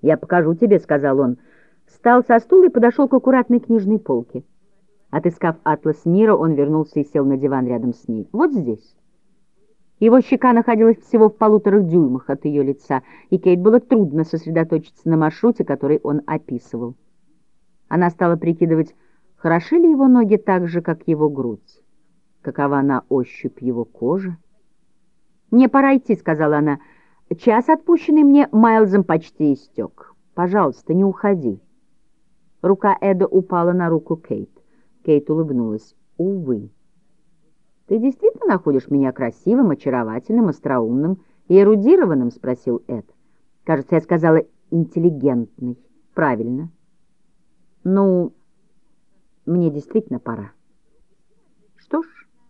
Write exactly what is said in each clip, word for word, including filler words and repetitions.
«Я покажу тебе», — сказал он. Встал со стула и подошел к аккуратной книжной полке. Отыскав атлас мира, он вернулся и сел на диван рядом с ней. «Вот здесь». Его щека находилась всего в полуторах дюймах от ее лица, и Кейт было трудно сосредоточиться на маршруте, который он описывал. Она стала прикидывать, хороши ли его ноги так же, как его грудь, какова на ощупь его кожа. «Мне пора идти», — сказала она. «Час, отпущенный мне Майлзом, почти истек. Пожалуйста, не уходи». Рука Эда упала на руку Кейт. Кейт улыбнулась. «Увы». «Ты действительно находишь меня красивым, очаровательным, остроумным и эрудированным?» — спросил Эд. «Кажется, я сказала интеллигентный. Правильно. Ну, мне действительно пора». «Что ж...»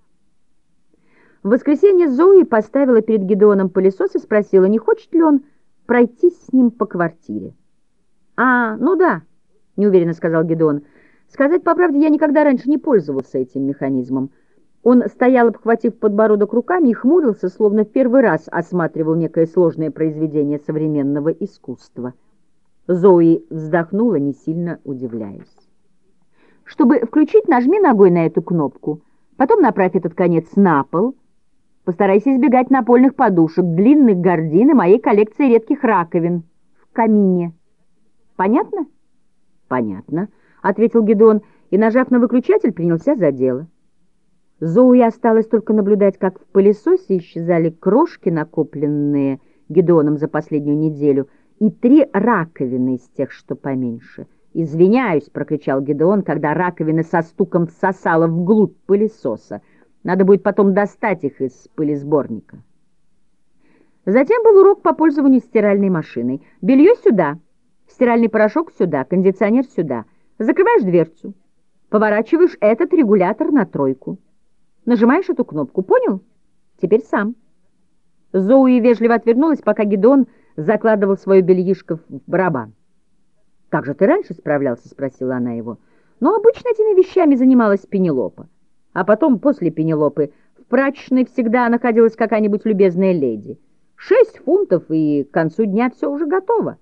В воскресенье Зои поставила перед Гидеоном пылесос и спросила, не хочет ли он пройтись с ним по квартире. «А, ну да», — неуверенно сказал Гидеон. «Сказать по правде, я никогда раньше не пользовался этим механизмом». Он стоял, обхватив подбородок руками, и хмурился, словно в первый раз осматривал некое сложное произведение современного искусства. Зои вздохнула, не сильно удивляясь. «Чтобы включить, нажми ногой на эту кнопку, потом направь этот конец на пол. Постарайся избегать напольных подушек, длинных гардин и моей коллекции редких раковин в камине. Понятно?» «Понятно», — ответил Гидеон, и, нажав на выключатель, принялся за дело. Зоуи осталось только наблюдать, как в пылесосе исчезали крошки, накопленные Гидеоном за последнюю неделю, и три раковины из тех, что поменьше. «Извиняюсь», — прокричал Гидеон, когда раковины со стуком всосало вглубь пылесоса. «Надо будет потом достать их из пылесборника». Затем был урок по пользованию стиральной машиной. «Белье сюда, стиральный порошок сюда, кондиционер сюда. Закрываешь дверцу, поворачиваешь этот регулятор на тройку. Нажимаешь эту кнопку, понял? Теперь сам». Зоуи вежливо отвернулась, пока Гидеон закладывал свое бельишко в барабан. «Как же ты раньше справлялся?» — спросила она его. «Но обычно этими вещами занималась Пенелопа. А потом, после Пенелопы, в прачечной всегда находилась какая-нибудь любезная леди. Шесть фунтов, и к концу дня все уже готово».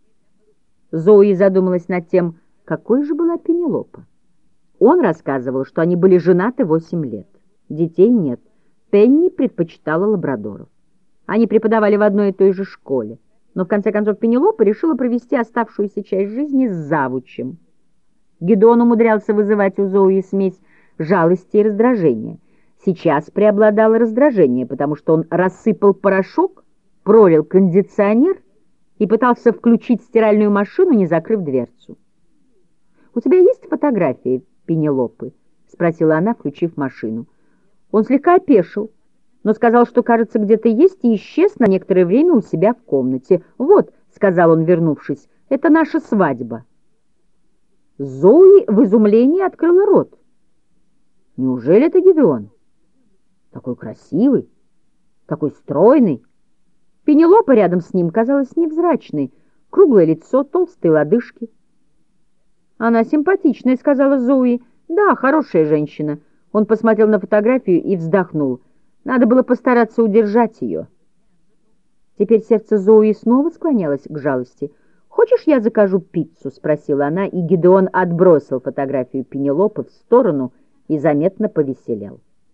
Зоуи задумалась над тем, какой же была Пенелопа. Он рассказывал, что они были женаты восемь лет. Детей нет. Пенни предпочитала лабрадоров. Они преподавали в одной и той же школе. Но в конце концов Пенелопа решила провести оставшуюся часть жизни с завучем. Гидеон умудрялся вызывать у Зоуи смесь жалости и раздражения. Сейчас преобладало раздражение, потому что он рассыпал порошок, пролил кондиционер и пытался включить стиральную машину, не закрыв дверцу. «У тебя есть фотографии Пенелопы?» — спросила она, включив машину. Он слегка опешил, но сказал, что, кажется, где-то есть, и исчез на некоторое время у себя в комнате. «Вот», — сказал он, вернувшись, — «это наша свадьба». Зои в изумлении открыла рот. «Неужели это Гидеон? Такой красивый, такой стройный». Пенелопа рядом с ним казалась невзрачной, круглое лицо, толстые лодыжки. «Она симпатичная», — сказала Зои. «Да, хорошая женщина». Он посмотрел на фотографию и вздохнул. Надо было постараться удержать ее. Теперь сердце Зои снова склонялось к жалости. «Хочешь, я закажу пиццу?» — спросила она, и Гидеон отбросил фотографию Пенелопы в сторону и заметно повеселел.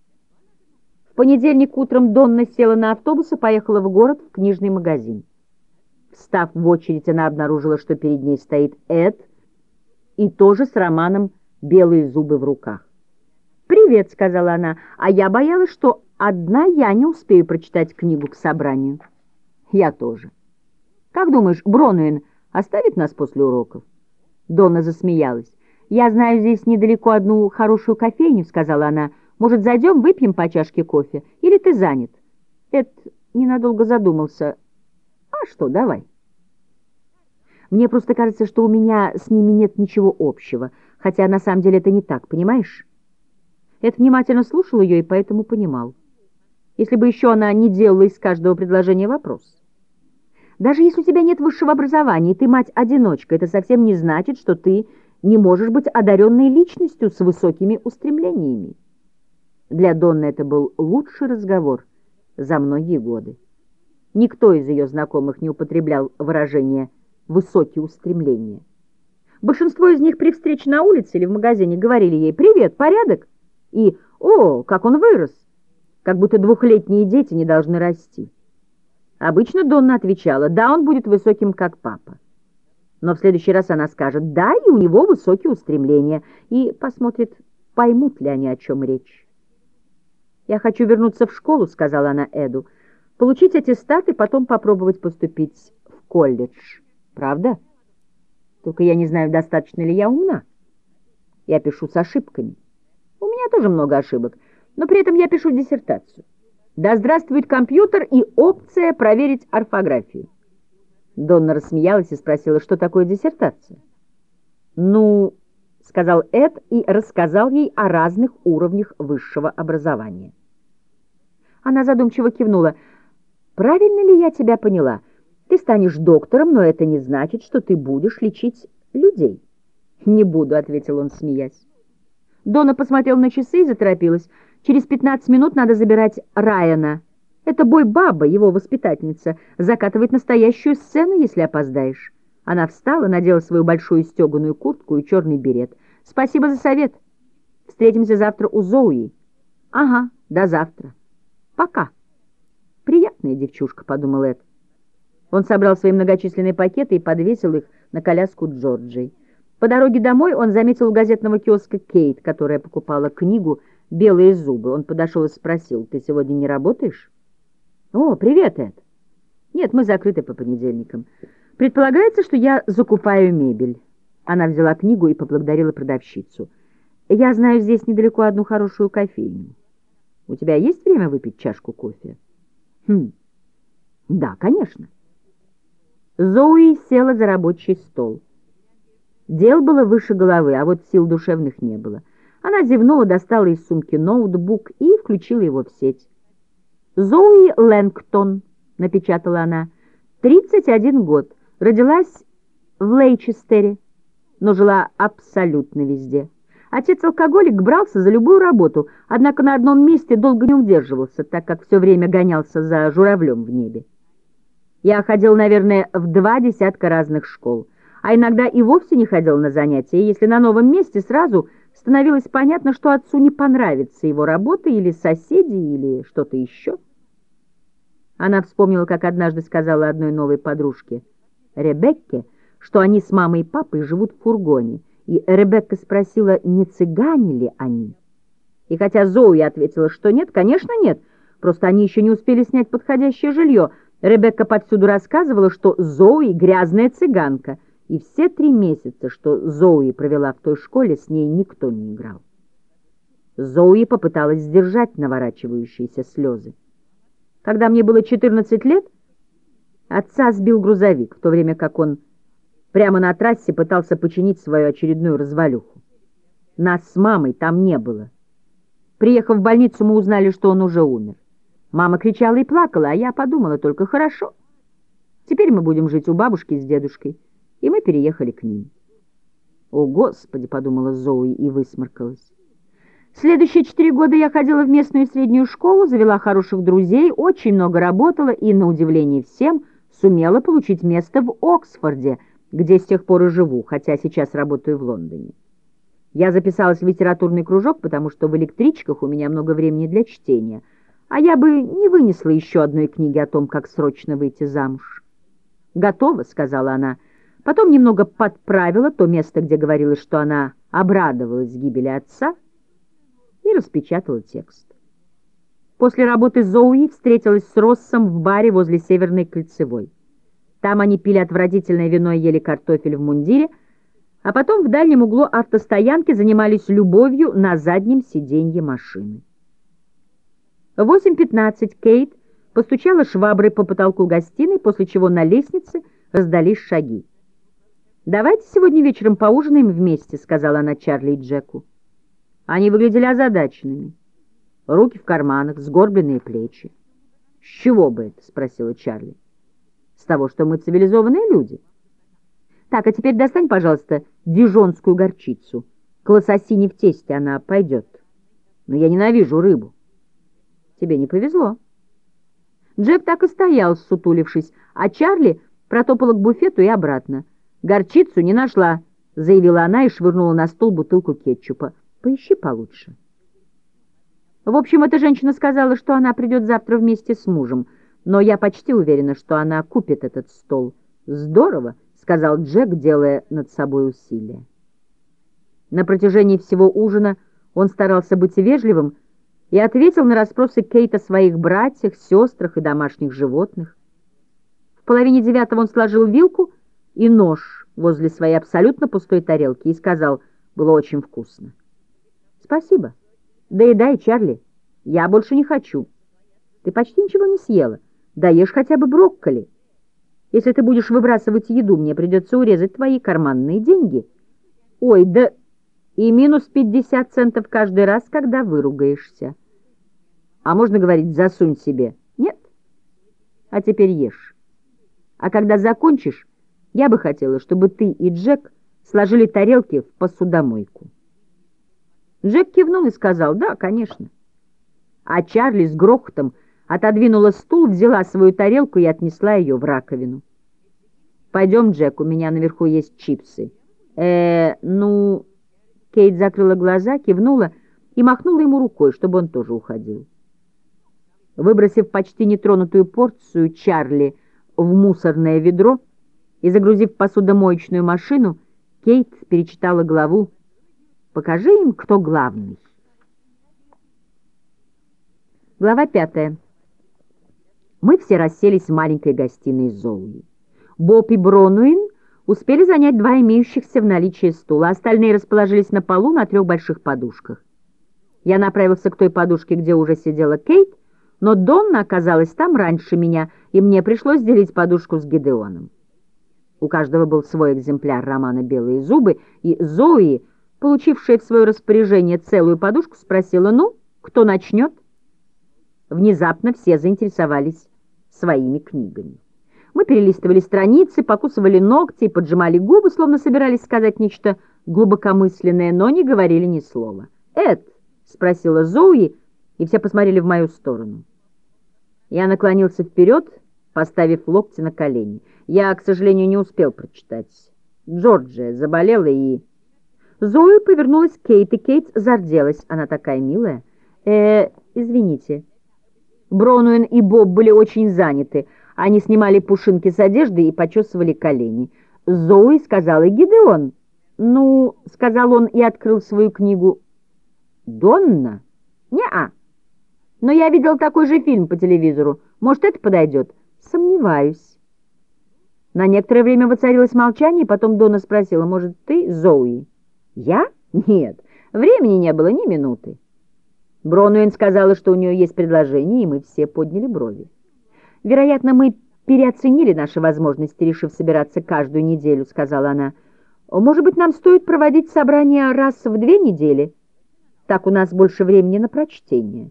В понедельник утром Донна села на автобус и поехала в город в книжный магазин. Встав в очередь, она обнаружила, что перед ней стоит Эд, и тоже с романом «Белые зубы» в руках. «Привет», — сказала она, — «а я боялась, что одна я не успею прочитать книгу к собранию». «Я тоже». «Как думаешь, Бронуин оставит нас после уроков?» Донна засмеялась. «Я знаю здесь недалеко одну хорошую кофейню», — сказала она. «Может, зайдем, выпьем по чашке кофе? Или ты занят?» Эд ненадолго задумался. «А что, давай». «Мне просто кажется, что у меня с ними нет ничего общего, хотя на самом деле это не так, понимаешь?» Эд внимательно слушал ее и поэтому понимал. Если бы еще она не делала из каждого предложения вопрос. Даже если у тебя нет высшего образования, и ты мать-одиночка, это совсем не значит, что ты не можешь быть одаренной личностью с высокими устремлениями. Для Донны это был лучший разговор за многие годы. Никто из ее знакомых не употреблял выражение высокие устремления. Большинство из них при встрече на улице или в магазине говорили ей «Привет, порядок?» и «О, как он вырос!», как будто двухлетние дети не должны расти. Обычно Донна отвечала «Да, он будет высоким, как папа». Но в следующий раз она скажет «Да, и у него высокие устремления», и посмотрит, поймут ли они, о чем речь. «Я хочу вернуться в школу», — сказала она Эду, «получить аттестат и потом попробовать поступить в колледж. Правда? Только я не знаю, достаточно ли я умна. Я пишу с ошибками. У меня тоже много ошибок, но при этом я пишу диссертацию. Да здравствует компьютер и опция проверить орфографию». Донна рассмеялась и спросила, что такое диссертация. «Ну, — сказал Эд и рассказал ей о разных уровнях высшего образования». Она задумчиво кивнула. «Правильно ли я тебя поняла? Ты станешь доктором, но это не значит, что ты будешь лечить людей». «Не буду», — ответил он, смеясь. Донна посмотрела на часы и заторопилась. «Через пятнадцать минут надо забирать Райана. Это Бой-баба, его воспитательница, закатывает настоящую сцену, если опоздаешь». Она встала, надела свою большую стеганую куртку и черный берет. «Спасибо за совет. Встретимся завтра у Зоуи». «Ага, до завтра. Пока». «Приятная девчушка», — подумал Эд. Он собрал свои многочисленные пакеты и подвесил их на коляску Джорджии. По дороге домой он заметил у газетного киоска Кейт, которая покупала книгу «Белые зубы». Он подошел и спросил: «Ты сегодня не работаешь?» «О, привет, Эд». «Нет, мы закрыты по понедельникам. Предполагается, что я закупаю мебель». Она взяла книгу и поблагодарила продавщицу. «Я знаю здесь недалеко одну хорошую кофейню. У тебя есть время выпить чашку кофе?» «Хм, да, конечно». Зоуи села за рабочий стол. Дел было выше головы, а вот сил душевных не было. Она зевнула, достала из сумки ноутбук и включила его в сеть. «Зоуи Лэнгтон», — напечатала она, — «тридцать один год, родилась в Лейчестере, но жила абсолютно везде. Отец-алкоголик брался за любую работу, однако на одном месте долго не удерживался, так как все время гонялся за журавлем в небе. Я ходил, наверное, в два десятка разных школ, а иногда и вовсе не ходил на занятия, если на новом месте сразу становилось понятно, что отцу не понравится его работа или соседи, или что-то еще». Она вспомнила, как однажды сказала одной новой подружке, Ребекке, что они с мамой и папой живут в фургоне, и Ребекка спросила, не цыгане ли они. И хотя Зоуи ответила, что нет, конечно нет, просто они еще не успели снять подходящее жилье, Ребекка повсюду рассказывала, что Зоуи грязная цыганка, и все три месяца, что Зоуи провела в той школе, с ней никто не играл. Зоуи попыталась сдержать наворачивающиеся слезы. Когда мне было четырнадцать лет, отца сбил грузовик, в то время как он прямо на трассе пытался починить свою очередную развалюху. Нас с мамой там не было. Приехав в больницу, мы узнали, что он уже умер. Мама кричала и плакала, а я подумала только: хорошо, теперь мы будем жить у бабушки с дедушкой, и мы переехали к ним. «О, Господи!» — подумала Зоуи и высморкалась. Следующие четыре года я ходила в местную среднюю школу, завела хороших друзей, очень много работала и, на удивление всем, сумела получить место в Оксфорде, где с тех пор и живу, хотя сейчас работаю в Лондоне. Я записалась в литературный кружок, потому что в электричках у меня много времени для чтения, а я бы не вынесла еще одной книги о том, как срочно выйти замуж. «Готово», — сказала она. Потом немного подправила то место, где говорилось, что она обрадовалась гибели отца, и распечатала текст. После работы Зоуи встретилась с Россом в баре возле Северной Кольцевой. Там они пили отвратительное вино и ели картофель в мундире, а потом в дальнем углу автостоянки занимались любовью на заднем сиденье машины. В восемь пятнадцать Кейт постучала шваброй по потолку гостиной, после чего на лестнице раздались шаги. «Давайте сегодня вечером поужинаем вместе», — сказала она Чарли и Джеку. Они выглядели озадаченными. Руки в карманах, сгорбленные плечи. «С чего бы это?» — спросила Чарли. «С того, что мы цивилизованные люди». «Так, а теперь достань, пожалуйста, дижонскую горчицу. К лососине в тесте она пойдет. Но я ненавижу рыбу». «Тебе не повезло». Джек так и стоял, ссутулившись, а Чарли Протопала к буфету и обратно. «Горчицу не нашла», — заявила она и швырнула на стол бутылку кетчупа. «Поищи получше». В общем, эта женщина сказала, что она придет завтра вместе с мужем, но я почти уверена, что она купит этот стол. «Здорово», — сказал Джек, делая над собой усилие. На протяжении всего ужина он старался быть вежливым и ответил на расспросы Кейт о своих братьях, сестрах и домашних животных. В половине девятого он сложил вилку и нож возле своей абсолютно пустой тарелки и сказал: «Было очень вкусно». «Спасибо. Доедай, Чарли. Я больше не хочу. Ты почти ничего не съела. Доешь хотя бы брокколи. Если ты будешь выбрасывать еду, мне придется урезать твои карманные деньги. Ой, да и минус пятьдесят центов каждый раз, когда выругаешься. А можно говорить «засунь себе»? Нет? А теперь ешь. А когда закончишь, я бы хотела, чтобы ты и Джек сложили тарелки в посудомойку». Джек кивнул и сказал: «Да, конечно». А Чарли с грохотом отодвинула стул, взяла свою тарелку и отнесла ее в раковину. «Пойдем, Джек, у меня наверху есть чипсы». «Э, ну...» Кейт закрыла глаза, кивнула и махнула ему рукой, чтобы он тоже уходил. Выбросив почти нетронутую порцию Чарли в мусорное ведро и загрузив посудомоечную машину, Кейт перечитала главу «Покажи им, кто главный». Глава пятая. Мы все расселись в маленькой гостиной Зоуи. Боб и Бронуин успели занять два имеющихся в наличии стула, остальные расположились на полу на трех больших подушках. Я направился к той подушке, где уже сидела Кейт, но Донна оказалась там раньше меня, и мне пришлось делить подушку с Гидеоном. У каждого был свой экземпляр романа «Белые зубы», и Зои, получившая в свое распоряжение целую подушку, спросила: «Ну, кто начнет?» Внезапно все заинтересовались своими книгами. Мы перелистывали страницы, покусывали ногти и поджимали губы, словно собирались сказать нечто глубокомысленное, но не говорили ни слова. «Эд?» — спросила Зои, и все посмотрели в мою сторону. Я наклонился вперед, поставив локти на колени. Я, к сожалению, не успел прочитать. Джорджия заболела и... Зои повернулась к Кейт, и Кейт зарделась. Она такая милая. «Э, извините». Бронуин и Боб были очень заняты. Они снимали пушинки с одежды и почесывали колени. Зои сказала: «Гидеон». «Ну», — сказал он и открыл свою книгу. «Донна?» «Не-а. Но я видел такой же фильм по телевизору. Может, это подойдет?» «Сомневаюсь». На некоторое время воцарилось молчание, и потом Донна спросила: «Может, ты, Зои?» «Я? Нет. Времени не было ни минуты». Бронуин сказала, что у нее есть предложение, и мы все подняли брови. «Вероятно, мы переоценили наши возможности, решив собираться каждую неделю», — сказала она. «Может быть, нам стоит проводить собрания раз в две недели? Так у нас больше времени на прочтение».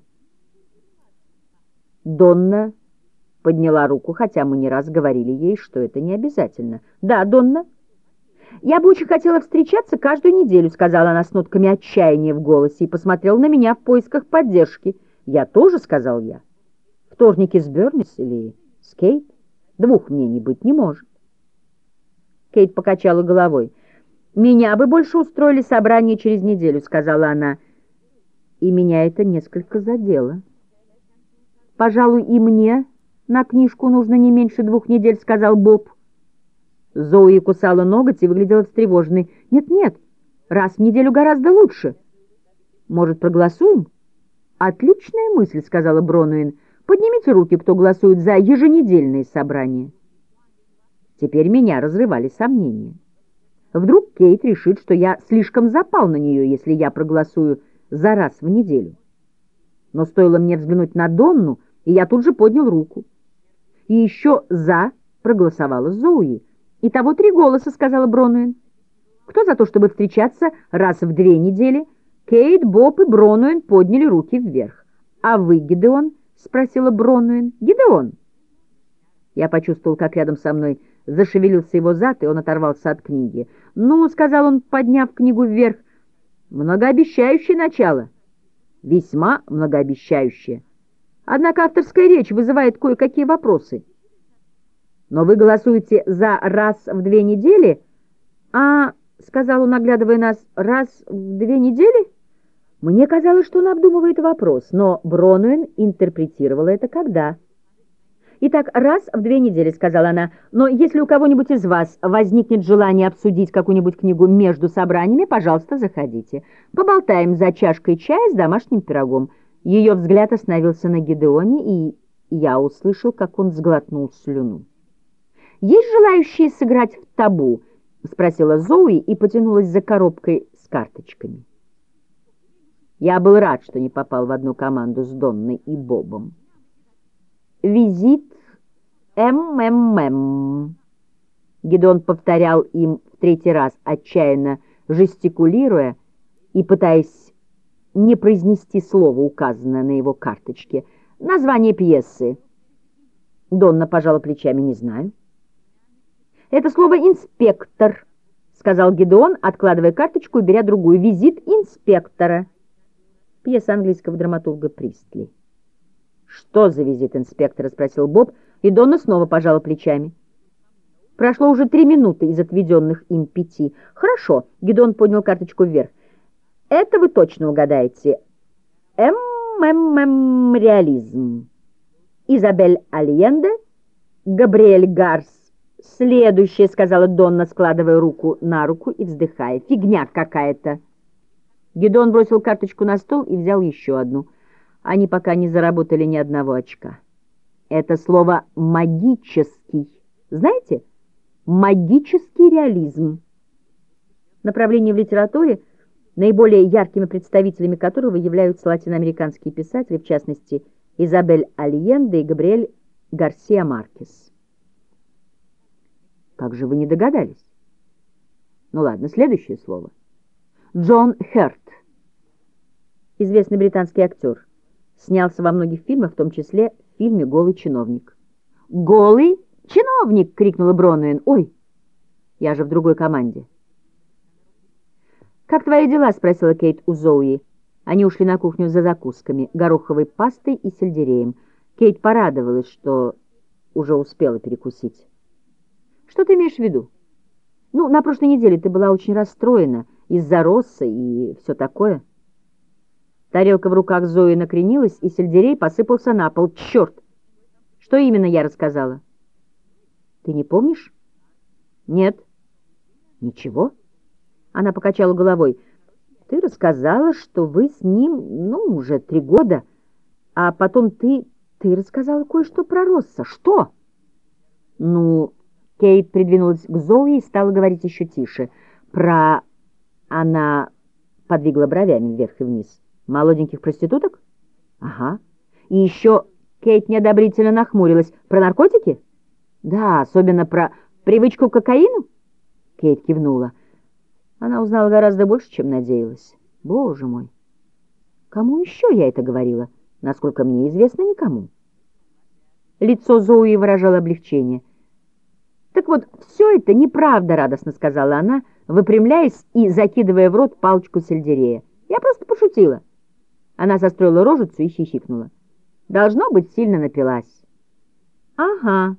Донна подняла руку, хотя мы не раз говорили ей, что это не обязательно. «Да, Донна?» «Я бы очень хотела встречаться каждую неделю», — сказала она с нотками отчаяния в голосе и посмотрела на меня в поисках поддержки. «Я тоже», — сказал я. «Вторники с Бернис или с Кейт? Двух мнений быть не может». Кейт покачала головой. «Меня бы больше устроили собрание через неделю», — сказала она. И меня это несколько задело. «Пожалуй, и мне на книжку нужно не меньше двух недель», — сказал Боб. Зои кусала ноготь и выглядела встревоженной. «Нет-нет, раз в неделю гораздо лучше. Может, проголосуем?» «Отличная мысль», — сказала Бронуин. «Поднимите руки, кто голосует за еженедельные собрания». Теперь меня разрывали сомнения. Вдруг Кейт решит, что я слишком запал на нее, если я проголосую за раз в неделю. Но стоило мне взглянуть на Донну, и я тут же поднял руку. И еще «за» проголосовала Зои. «Итого три голоса», — сказала Бронуин. «Кто за то, чтобы встречаться раз в две недели?» Кейт, Боб и Бронуин подняли руки вверх. «А вы, Гидеон?» — спросила Бронуин. «Гидеон!» Я почувствовал, как рядом со мной зашевелился его зад, и он оторвался от книги. «Ну», — сказал он, подняв книгу вверх, — «многообещающее начало». «Весьма многообещающее. Однако авторская речь вызывает кое-какие вопросы». Но вы голосуете за раз в две недели? А, — сказал он, оглядывая нас, — раз в две недели? Мне казалось, что он обдумывает вопрос, но Бронуэн интерпретировала это когда. «Итак, раз в две недели», — сказала она, — «но если у кого-нибудь из вас возникнет желание обсудить какую-нибудь книгу между собраниями, пожалуйста, заходите. Поболтаем за чашкой чая с домашним пирогом». Ее взгляд остановился на Гидеоне, и я услышал, как он сглотнул слюну. «Есть желающие сыграть в табу?» — спросила Зоуи и потянулась за коробкой с карточками. Я был рад, что не попал в одну команду с Донной и Бобом. «Визит МММ». Гидеон повторял им в третий раз, отчаянно жестикулируя и пытаясь не произнести слово, указанное на его карточке. «Название пьесы». Донна пожала плечами: «Не знаю». «Это слово «инспектор», — сказал Гидеон, откладывая карточку и беря другую. «Визит инспектора». Пьеса английского драматурга Пристли. «Что за визит инспектора?» — спросил Боб, и Донна снова пожала плечами. Прошло уже три минуты из отведенных им пяти. «Хорошо», — Гидеон поднял карточку вверх. «Это вы точно угадаете. МММ реализм. Изабель Альенде, Габриэль Гарс». «Следующее», — сказала Донна, складывая руку на руку и вздыхая. «Фигня какая-то». Гидеон бросил карточку на стол и взял еще одну. Они пока не заработали ни одного очка. Это слово «магический». Знаете? Магический реализм. Направление в литературе, наиболее яркими представителями которого являются латиноамериканские писатели, в частности, Изабель Альенде и Габриэль Гарсиа Маркес. Как же вы не догадались? Ну ладно, следующее слово. Джон Хёрд, известный британский актер, снялся во многих фильмах, в том числе в фильме «Голый чиновник». «Голый чиновник!» — крикнула Бронуэн. «Ой, я же в другой команде». «Как твои дела?» — спросила Кейт у Зоуи. Они ушли на кухню за закусками, гороховой пастой и сельдереем. Кейт порадовалась, что уже успела перекусить. «Что ты имеешь в виду?» «Ну, на прошлой неделе ты была очень расстроена из-за Росса и все такое». Тарелка в руках Зои накренилась, и сельдерей посыпался на пол. «Черт! Что именно я рассказала?» «Ты не помнишь?» «Нет». «Ничего?» Она покачала головой. «Ты рассказала, что вы с ним, ну, уже три года, а потом ты... ты рассказала кое-что про Росса. Что?» «Ну...» Кейт придвинулась к Зои и стала говорить еще тише. «Про...» Она подвигла бровями вверх и вниз. «Молоденьких проституток?» «Ага. И еще...» Кейт неодобрительно нахмурилась. «Про наркотики?» «Да, особенно про привычку к кокаину?» Кейт кивнула. Она узнала гораздо больше, чем надеялась. Боже мой! Кому еще я это говорила? Насколько мне известно, никому. Лицо Зоуи выражало облегчение. «Так вот, все это неправда», — радостно сказала она, выпрямляясь и закидывая в рот палочку сельдерея. «Я просто пошутила». Она состроила рожицу и хихикнула. «Должно быть, сильно напилась». «Ага».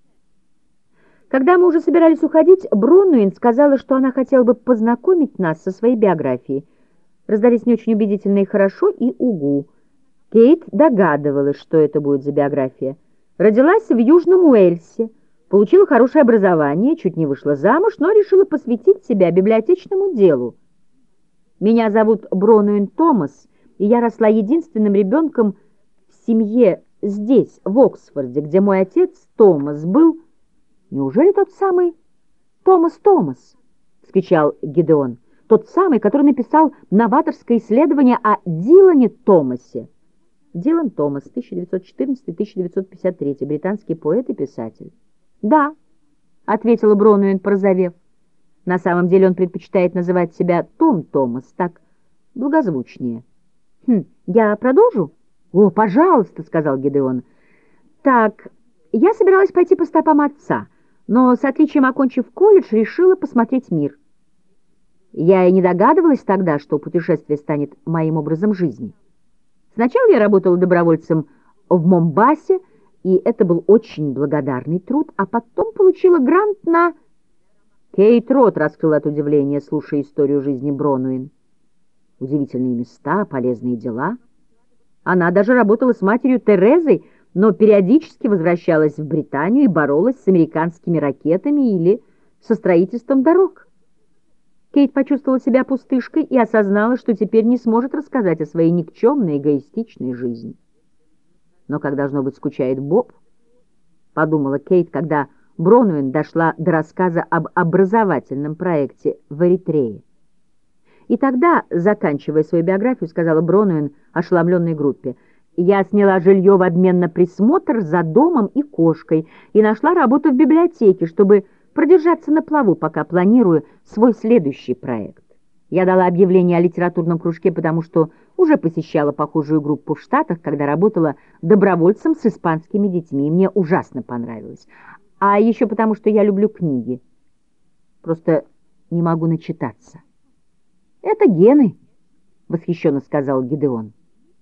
Когда мы уже собирались уходить, Бронуэн сказала, что она хотела бы познакомить нас со своей биографией. Раздались не очень убедительно и хорошо, и угу. Кейт догадывалась, что это будет за биография. Родилась в Южном Уэльсе, получила хорошее образование, чуть не вышла замуж, но решила посвятить себя библиотечному делу. «Меня зовут Бронуэн Томас, и я росла единственным ребенком в семье здесь, в Оксфорде, где мой отец Томас был...» «Неужели тот самый Томас Томас?» — вскричал Гидеон. «Тот самый, который написал новаторское исследование о Дилане Томасе». Дилан Томас, тысяча девятьсот четырнадцатый — тысяча девятьсот пятьдесят третий, британский поэт и писатель. «Да», — ответила Бронуэн, порозовев. «На самом деле он предпочитает называть себя Том Томас, так благозвучнее». «Хм, я продолжу?» «О, пожалуйста», — сказал Гидеон. «Так, я собиралась пойти по стопам отца, но с отличием окончив колледж, решила посмотреть мир. Я и не догадывалась тогда, что путешествие станет моим образом жизни. Сначала я работала добровольцем в Момбасе, и это был очень благодарный труд, а потом получила грант на... Кейт рот раскрыла от удивления, слушая историю жизни Бронуин. Удивительные места, полезные дела. Она даже работала с матерью Терезой, но периодически возвращалась в Британию и боролась с американскими ракетами или со строительством дорог. Кейт почувствовала себя пустышкой и осознала, что теперь не сможет рассказать о своей никчемной, эгоистичной жизни. Но как, должно быть, скучает Боб, подумала Кейт, когда Бронуин дошла до рассказа об образовательном проекте в Эритрее. И тогда, заканчивая свою биографию, сказала Бронуин ошеломленной группе: «Я сняла жилье в обмен на присмотр за домом и кошкой и нашла работу в библиотеке, чтобы продержаться на плаву, пока планирую свой следующий проект. Я дала объявление о литературном кружке, потому что уже посещала похожую группу в Штатах, когда работала добровольцем с испанскими детьми, и мне ужасно понравилось. А еще потому, что я люблю книги. Просто не могу начитаться». «Это гены», — восхищенно сказал Гидеон.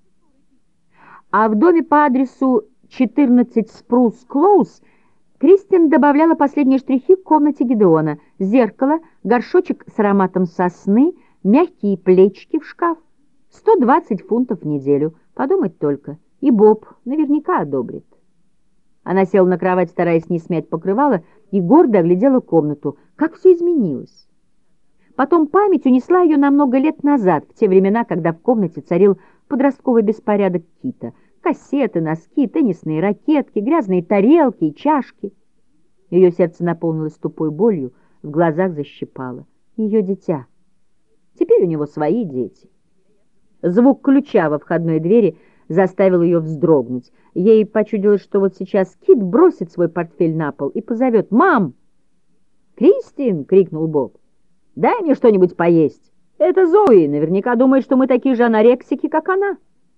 А в доме по адресу четырнадцать Спрус Клоуз Кристин добавляла последние штрихи к комнате Гидеона: зеркало, горшочек с ароматом сосны, мягкие плечики в шкаф. сто двадцать фунтов в неделю. Подумать только. И Боб наверняка одобрит. Она села на кровать, стараясь не смять покрывало, и гордо оглядела комнату. Как все изменилось. Потом память унесла ее на много лет назад, в те времена, когда в комнате царил подростковый беспорядок Кита. Кассеты, носки, теннисные ракетки, грязные тарелки и чашки. Ее сердце наполнилось тупой болью, в глазах защипало. Ее дитя. Теперь у него свои дети. Звук ключа во входной двери заставил ее вздрогнуть. Ей почудилось, что вот сейчас Кит бросит свой портфель на пол и позовет: «Мам!» «Кристин!» — крикнул Боб. «Дай мне что-нибудь поесть. Это Зои. Наверняка думает, что мы такие же анорексики, как она».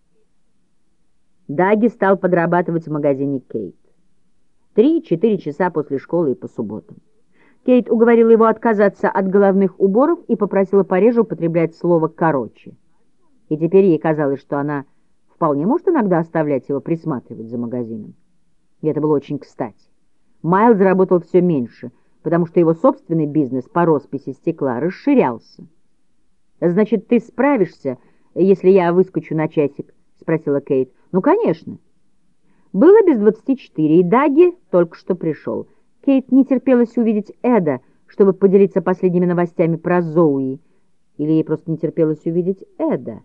Даги стал подрабатывать в магазине Кейт. Три-четыре часа после школы и по субботам. Кейт уговорила его отказаться от головных уборов и попросила пореже употреблять слово «короче». И теперь ей казалось, что она вполне может иногда оставлять его присматривать за магазином. И это было очень кстати. Майлз заработал все меньше, потому что его собственный бизнес по росписи стекла расширялся. «Значит, ты справишься, если я выскочу на часик?» — спросила Кейт. «Ну, конечно». Было без двадцати четыре, и Даги только что пришел. Кейт не терпелось увидеть Эда, чтобы поделиться последними новостями про Зоуи. Или ей просто не терпелось увидеть Эда.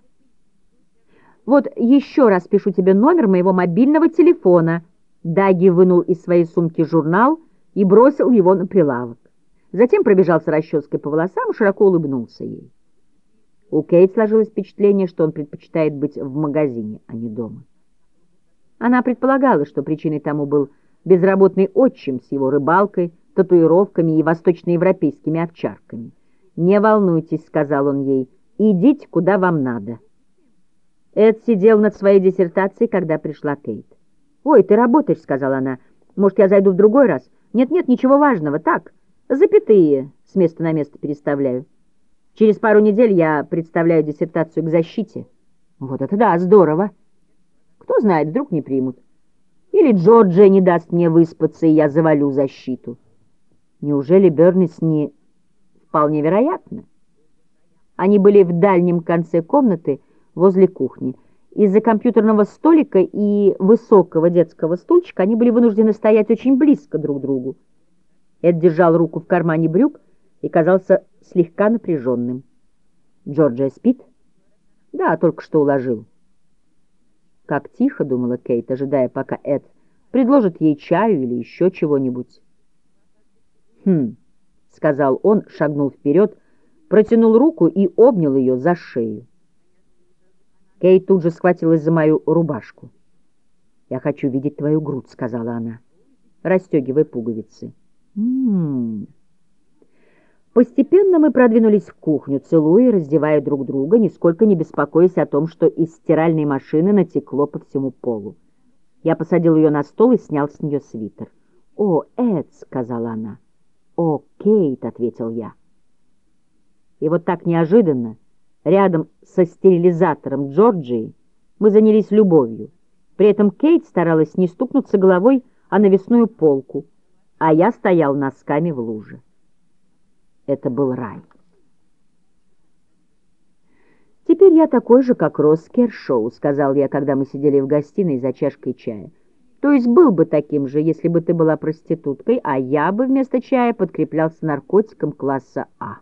«Вот еще раз пишу тебе номер моего мобильного телефона». Даги вынул из своей сумки журнал и бросил его на прилавок. Затем пробежался расческой по волосам и широко улыбнулся ей. У Кейт сложилось впечатление, что он предпочитает быть в магазине, а не дома. Она предполагала, что причиной тому был безработный отчим с его рыбалкой, татуировками и восточноевропейскими овчарками. «Не волнуйтесь», — сказал он ей, — «идите, куда вам надо». Эд сидел над своей диссертацией, когда пришла Кейт. «Ой, ты работаешь», — сказала она. «Может, я зайду в другой раз?» «Нет-нет, ничего важного. Так, запятые с места на место переставляю. Через пару недель я представляю диссертацию к защите». «Вот это да, здорово. Кто знает, вдруг не примут. Или Джорджия не даст мне выспаться, и я завалю защиту». Неужели Бернис не... Вполне вероятно. Они были в дальнем конце комнаты, возле кухни. Из-за компьютерного столика и высокого детского стульчика они были вынуждены стоять очень близко друг к другу. Эд держал руку в кармане брюк и казался слегка напряженным. «Джорджия спит?» «Да, только что уложил». Как тихо, думала Кейт, ожидая, пока Эд предложит ей чаю или еще чего-нибудь. «Хм», — сказал он, шагнул вперед, протянул руку и обнял ее за шею. Кейт тут же схватилась за мою рубашку. «Я хочу видеть твою грудь», — сказала она, расстегивая пуговицы. «М-м-м». Постепенно мы продвинулись в кухню, целуя и раздевая друг друга, нисколько не беспокоясь о том, что из стиральной машины натекло по всему полу. Я посадил ее на стол и снял с нее свитер. «О, Эд», — сказала она. «О, Кейт», — ответил я. И вот так неожиданно, рядом со стерилизатором Джорджии, мы занялись любовью. При этом Кейт старалась не стукнуться головой о навесную полку, а я стоял носками в луже. Это был рай. «Теперь я такой же, как Росс Кершоу», — сказал я, когда мы сидели в гостиной за чашкой чая. «То есть был бы таким же, если бы ты была проституткой, а я бы вместо чая подкреплялся наркотиком класса А».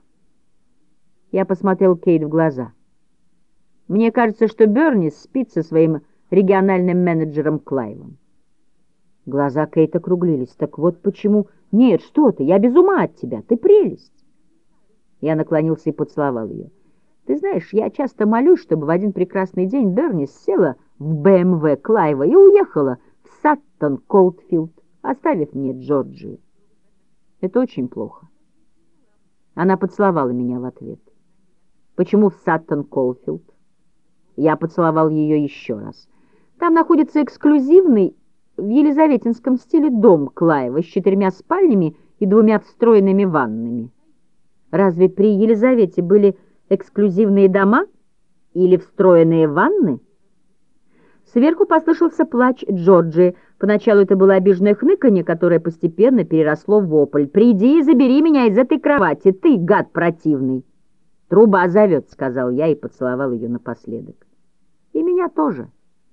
Я посмотрел Кейт в глаза. «Мне кажется, что Бернис спит со своим региональным менеджером Клайвом». Глаза Кейт округлились. «Так вот почему...» «Нет, что ты, я без ума от тебя, ты прелесть». Я наклонился и поцеловал ее. «Ты знаешь, я часто молюсь, чтобы в один прекрасный день Бернис села в бэ эм вэ Клайва и уехала в Саттон-Колдфилд, оставив мне Джорджию. Это очень плохо». Она поцеловала меня в ответ. «Почему в Саттон-Колдфилд?» Я поцеловал ее еще раз. «Там находится эксклюзивный в елизаветинском стиле дом Клайва с четырьмя спальнями и двумя встроенными ваннами». Разве при Елизавете были эксклюзивные дома или встроенные ванны? Сверху послышался плач Джорджии. Поначалу это было обиженное хныканье, которое постепенно переросло в вопль. «Приди и забери меня из этой кровати, ты, гад противный!» «Труба зовет», — сказал я и поцеловал ее напоследок. «И меня тоже».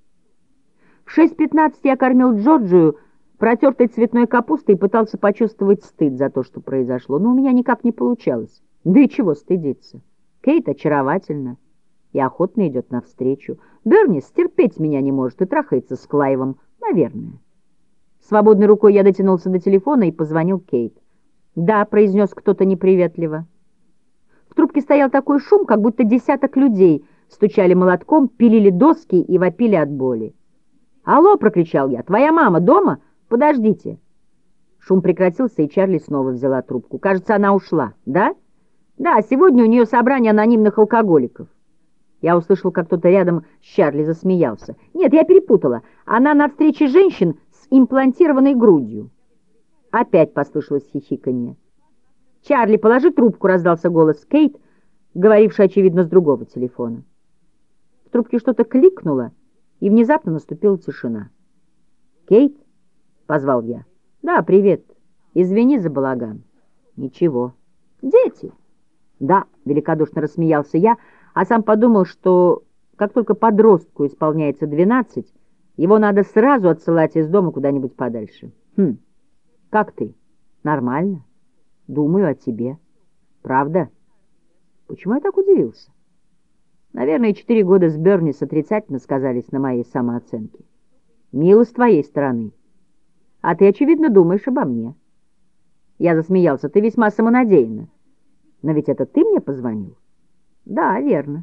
В шесть пятнадцать я кормил Джорджию протертой цветной капустой и пытался почувствовать стыд за то, что произошло, но у меня никак не получалось. Да и чего стыдиться? Кейт очаровательна и охотно идет навстречу. Бернис терпеть меня не может и трахается с Клайвом, наверное. Свободной рукой я дотянулся до телефона и позвонил Кейт. «Да», — произнес кто-то неприветливо. В трубке стоял такой шум, как будто десяток людей стучали молотком, пилили доски и вопили от боли. «Алло!» — прокричал я. «Твоя мама дома? Подождите!» Шум прекратился, и Чарли снова взяла трубку. «Кажется, она ушла, да?» «Да, сегодня у нее собрание анонимных алкоголиков». Я услышал, как кто-то рядом с Чарли засмеялся. «Нет, я перепутала. Она на встрече женщин с имплантированной грудью». Опять послышалось хихиканье. «Чарли, положи трубку!» — раздался голос Кейт, говоривший, очевидно, с другого телефона. В трубке что-то кликнуло, и внезапно наступила тишина. «Кейт?» — позвал я. «Да, привет. Извини за балаган». «Ничего». «Дети?» «Да», — великодушно рассмеялся я, а сам подумал, что как только подростку исполняется двенадцать, его надо сразу отсылать из дома куда-нибудь подальше. «Хм, как ты?» «Нормально. Думаю о тебе». «Правда?» «Почему я так удивился?» «Наверное, четыре года с Бернис отрицательно сказались на моей самооценке». «Мило с твоей стороны. А ты, очевидно, думаешь обо мне». Я засмеялся. «Ты весьма самонадеянна. Но ведь это ты мне позвонил?» «Да, верно».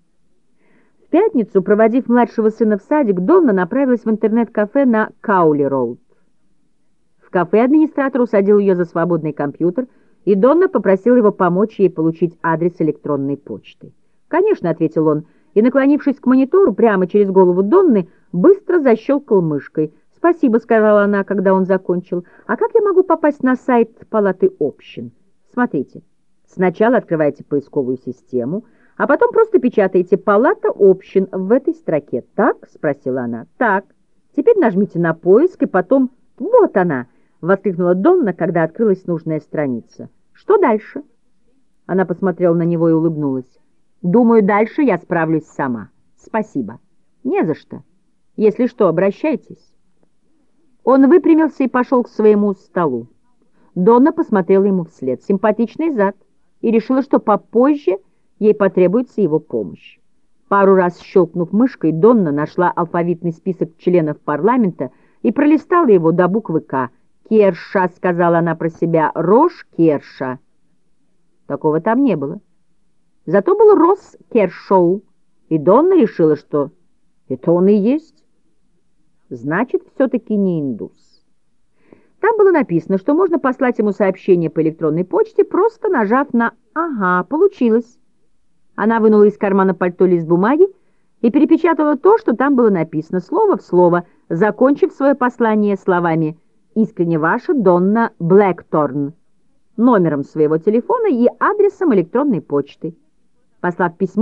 В пятницу, проводив младшего сына в садик, Донна направилась в интернет-кафе на Каули-Роуд. В кафе администратор усадил ее за свободный компьютер, и Донна попросила его помочь ей получить адрес электронной почты. «Конечно», — ответил он, и, наклонившись к монитору прямо через голову Донны, быстро защелкал мышкой. «Спасибо», — сказала она, когда он закончил. «А как я могу попасть на сайт Палаты общин?» «Смотрите, сначала открываете поисковую систему, а потом просто печатаете «Палата общин» в этой строке. Так?» — спросила она. «Так. Теперь нажмите на поиск, и потом...» «Вот она!» — воскликнула Донна, когда открылась нужная страница. «Что дальше?» Она посмотрела на него и улыбнулась. «Думаю, дальше я справлюсь сама. Спасибо». «Не за что. Если что, обращайтесь». Он выпрямился и пошел к своему столу. Донна посмотрела ему вслед. Симпатичный зад. И решила, что попозже ей потребуется его помощь. Пару раз щелкнув мышкой, Донна нашла алфавитный список членов парламента и пролистала его до буквы «К». «Керша», — сказала она про себя, — «Рош Керша». Такого там не было. Зато был Росс Кершоу, и Донна решила, что это он и есть. Значит, все-таки не индус. Там было написано, что можно послать ему сообщение по электронной почте, просто нажав на «Ага, получилось». Она вынула из кармана пальто лист бумаги и перепечатала то, что там было написано, слово в слово, закончив свое послание словами «Искренне ваша Донна Блэкторн», номером своего телефона и адресом электронной почты. Послав письмо,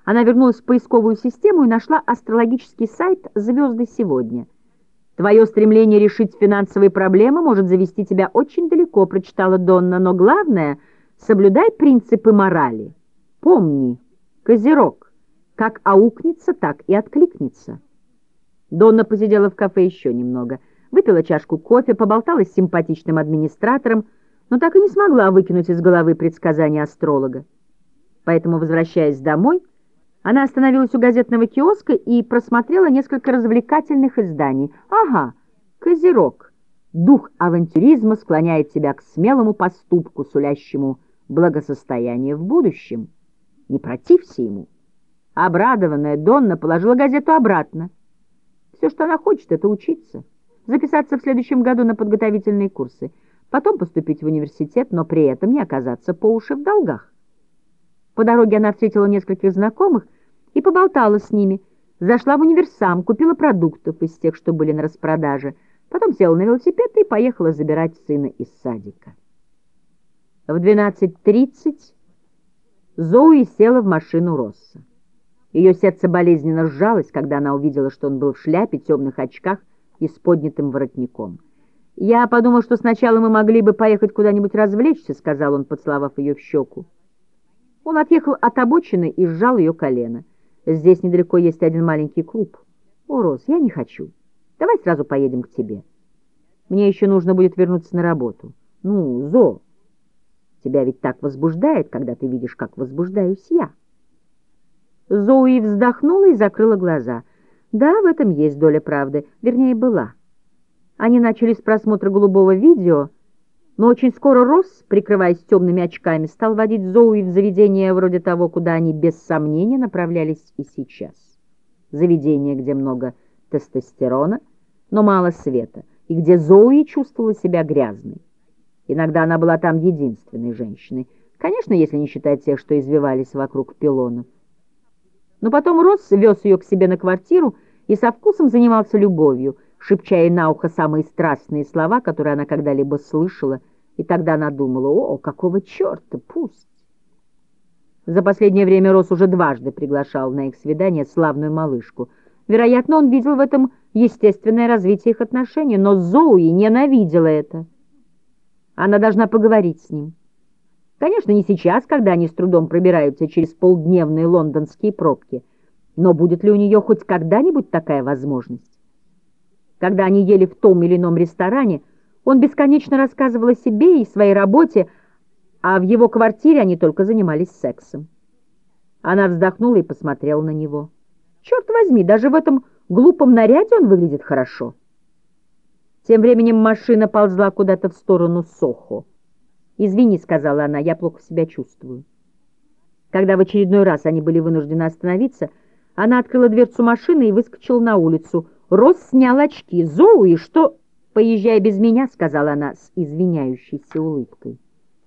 Она вернулась в поисковую систему и нашла астрологический сайт «Звезды сегодня». «Твое стремление решить финансовые проблемы может завести тебя очень далеко», — прочитала Донна, «но главное — соблюдай принципы морали. Помни, Козерог, как аукнется, так и откликнется». Донна посидела в кафе еще немного, выпила чашку кофе, поболтала с симпатичным администратором, но так и не смогла выкинуть из головы предсказания астролога. Поэтому, возвращаясь домой, она остановилась у газетного киоска и просмотрела несколько развлекательных изданий. Ага, Козерог. Дух авантюризма склоняет тебя к смелому поступку, сулящему благосостояние в будущем. Не протився ему. Обрадованная Донна положила газету обратно. Все, что она хочет, это учиться, записаться в следующем году на подготовительные курсы, потом поступить в университет, но при этом не оказаться по уши в долгах. По дороге она встретила нескольких знакомых и поболтала с ними, зашла в универсам, купила продуктов из тех, что были на распродаже, потом села на велосипед и поехала забирать сына из садика. В двенадцать тридцать Зоуи села в машину Росса. Ее сердце болезненно сжалось, когда она увидела, что он был в шляпе, темных очках и с поднятым воротником. «Я подумал, что сначала мы могли бы поехать куда-нибудь развлечься», — сказал он, поцеловав ее в щеку. Он отъехал от обочины и сжал ее колено. «Здесь недалеко есть один маленький клуб». «О, Рос, я не хочу. Давай сразу поедем к тебе. Мне еще нужно будет вернуться на работу». «Ну, Зо, тебя ведь так возбуждает, когда ты видишь, как возбуждаюсь я». Зоуи вздохнула и закрыла глаза. Да, в этом есть доля правды, вернее, была. Они начали с просмотра голубого видео, но очень скоро Росс, прикрываясь темными очками, стал водить Зоуи в заведение вроде того, куда они без сомнения направлялись и сейчас. Заведение, где много тестостерона, но мало света, и где Зоуи чувствовала себя грязной. Иногда она была там единственной женщиной, конечно, если не считать тех, что извивались вокруг пилонов. Но потом Росс вез ее к себе на квартиру и со вкусом занимался любовью, шепча ей на ухо самые страстные слова, которые она когда-либо слышала, и тогда она думала: «О, какого черта, пусть!» За последнее время Росс уже дважды приглашал на их свидание славную малышку. Вероятно, он видел в этом естественное развитие их отношений, но Зоуи ненавидела это. Она должна поговорить с ним. Конечно, не сейчас, когда они с трудом пробираются через полдневные лондонские пробки, но будет ли у нее хоть когда-нибудь такая возможность? Когда они ели в том или ином ресторане, он бесконечно рассказывал о себе и своей работе, а в его квартире они только занимались сексом. Она вздохнула и посмотрела на него. Черт возьми, даже в этом глупом наряде он выглядит хорошо. Тем временем машина ползла куда-то в сторону Сохо. «Извини», — сказала она, — «я плохо себя чувствую». Когда в очередной раз они были вынуждены остановиться, она открыла дверцу машины и выскочила на улицу. Росс снял очки. «Зоуи, что...» «Поезжай без меня», — сказала она с извиняющейся улыбкой.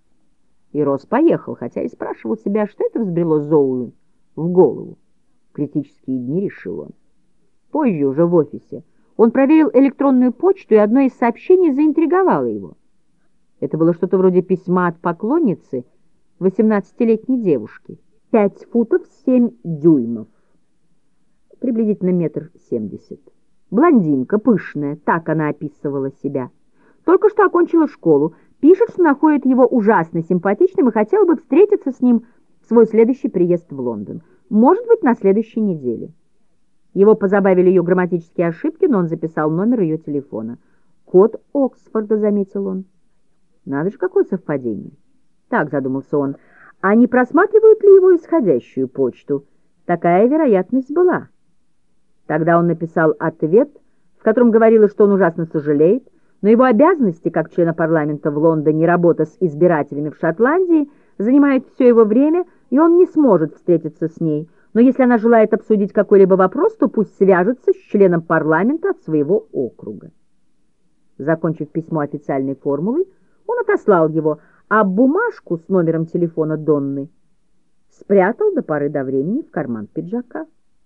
И Росс поехал, хотя и спрашивал себя, что это взбрело Зоуи в голову. В критические дни, решил он. Позже, уже в офисе, он проверил электронную почту, и одно из сообщений заинтриговало его. Это было что-то вроде письма от поклонницы восемнадцатилетней девушки. Пять футов семь дюймов. Приблизительно метр семьдесят. Блондинка, пышная, так она описывала себя. Только что окончила школу, пишет, что находит его ужасно симпатичным и хотела бы встретиться с ним в свой следующий приезд в Лондон. Может быть, на следующей неделе. Его позабавили ее грамматические ошибки, но он записал номер ее телефона. «Код Оксфорда», — заметил он. Надо же, какое совпадение. Так, задумался он, а не просматривают ли его исходящую почту? Такая вероятность была. Тогда он написал ответ, в котором говорилось, что он ужасно сожалеет, но его обязанности как члена парламента в Лондоне и работа с избирателями в Шотландии занимает все его время, и он не сможет встретиться с ней. Но если она желает обсудить какой-либо вопрос, то пусть свяжется с членом парламента от своего округа. Закончив письмо официальной формулой, он отослал его, а бумажку с номером телефона Донны спрятал до поры до времени в карман пиджака.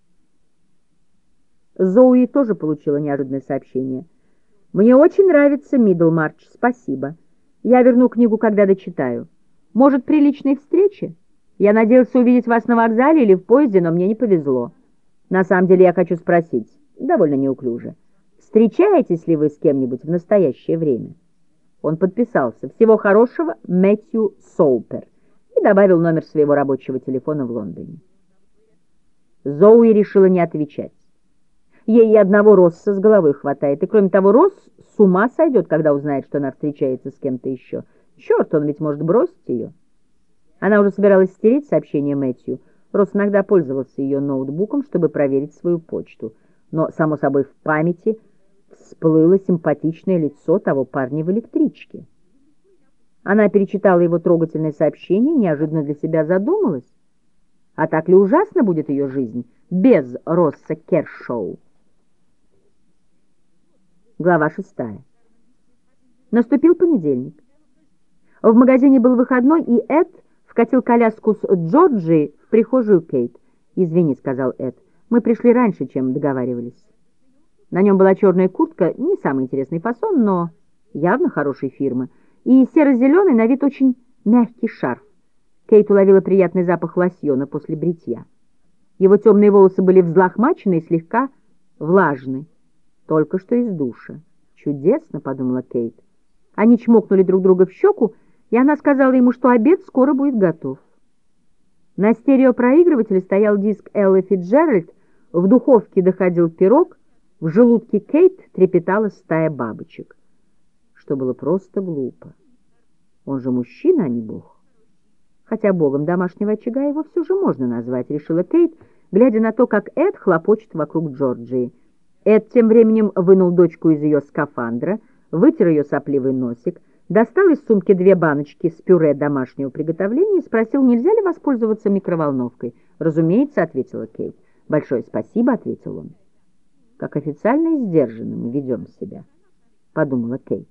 Зоуи тоже получила неожиданное сообщение. «Мне очень нравится Мидлмарч, спасибо. Я верну книгу, когда дочитаю. Может, при личной встрече? Я надеялся увидеть вас на вокзале или в поезде, но мне не повезло. На самом деле я хочу спросить, довольно неуклюже, встречаетесь ли вы с кем-нибудь в настоящее время?» Он подписался: «Всего хорошего, Мэтью Соупер», и добавил номер своего рабочего телефона в Лондоне. Зоуи решила не отвечать. Ей и одного Росса с головой хватает, и кроме того, Росс с ума сойдет, когда узнает, что она встречается с кем-то еще. Черт, он ведь может бросить ее. Она уже собиралась стереть сообщение Мэтью. Росс иногда пользовался ее ноутбуком, чтобы проверить свою почту. Но, само собой, в памяти всплыло симпатичное лицо того парня в электричке. Она перечитала его трогательное сообщение и неожиданно для себя задумалась. А так ли ужасно будет ее жизнь без Росса Кершоу? Глава шестая. Наступил понедельник. В магазине был выходной, и Эд вкатил коляску с Джорджией в прихожую Кейт. «Извини», — сказал Эд, — «мы пришли раньше, чем договаривались». На нем была черная куртка, не самый интересный фасон, но явно хорошей фирмы, и серо-зеленый, на вид очень мягкий шарф. Кейт уловила приятный запах лосьона после бритья. Его темные волосы были взлохмачены и слегка влажны, только что из душа. «Чудесно», — подумала Кейт. Они чмокнули друг друга в щеку, и она сказала ему, что обед скоро будет готов. На стереопроигрывателе стоял диск Эллы Фицджеральд, в духовке доходил пирог, в желудке Кейт трепетала стая бабочек. Что было просто глупо. Он же мужчина, а не бог. Хотя богом домашнего очага его все же можно назвать, решила Кейт, глядя на то, как Эд хлопочет вокруг Джорджии. Эд тем временем вынул дочку из ее скафандра, вытер ее сопливый носик, достал из сумки две баночки с пюре домашнего приготовления и спросил, нельзя ли воспользоваться микроволновкой. «Разумеется», — ответила Кейт. «Большое спасибо», — ответил он. «Как официально и сдержанно мы ведем себя», — подумала Кейт.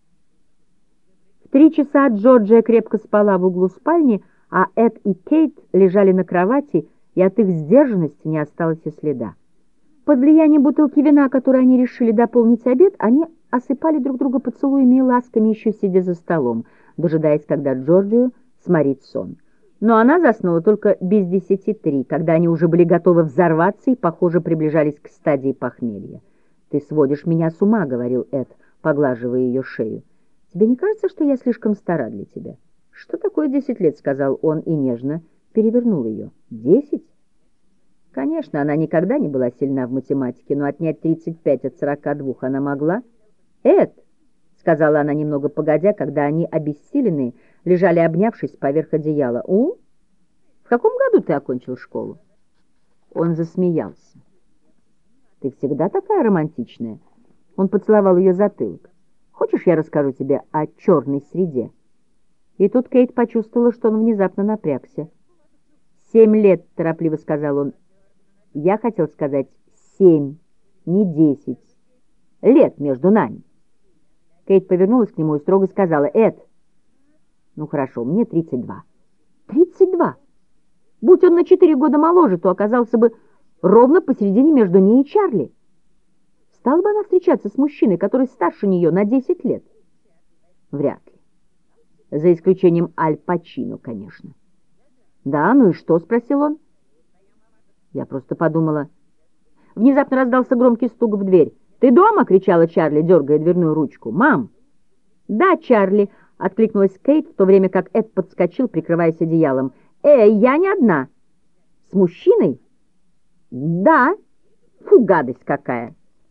В три часа Джорджия крепко спала в углу спальни, а Эд и Кейт лежали на кровати, и от их сдержанности не осталось и следа. Под влиянием бутылки вина, которой они решили дополнить обед, они осыпали друг друга поцелуями и ласками, еще сидя за столом, дожидаясь, когда Джорджию сморит сон. Но она заснула только без десяти три, когда они уже были готовы взорваться и, похоже, приближались к стадии похмелья. «Ты сводишь меня с ума», — говорил Эд, поглаживая ее шею. «Тебе не кажется, что я слишком стара для тебя?» «Что такое десять лет?» — сказал он и нежно перевернул ее. «Десять?» Конечно, она никогда не была сильна в математике, но отнять тридцать пять от сорока двух она могла. «Эд», — сказала она немного погодя, когда они, обессиленные, лежали обнявшись поверх одеяла. «У? В каком году ты окончил школу?» Он засмеялся. «Ты всегда такая романтичная». Он поцеловал ее затылок. «Хочешь, я расскажу тебе о черной среде?» И тут Кейт почувствовала, что он внезапно напрягся. «Семь лет», — торопливо сказал он. «Я хотел сказать семь, не десять. Лет между нами». Кейт повернулась к нему и строго сказала: «Эд, ну хорошо, мне тридцать два». «Тридцать два? Будь он на четыре года моложе, то оказался бы ровно посередине между ней и Чарли. Стала бы она встречаться с мужчиной, который старше нее на десять лет? Вряд ли. За исключением Аль Пачино, конечно». «Да, ну и что?» — спросил он. Я просто подумала. Внезапно раздался громкий стук в дверь. «Ты дома?» — кричала Чарли, дергая дверную ручку. «Мам!» «Да, Чарли!» — откликнулась Кейт, в то время как Эд подскочил, прикрываясь одеялом. «Эй, я не одна!» «С мужчиной?» «Да!» «Фу, гадость какая!»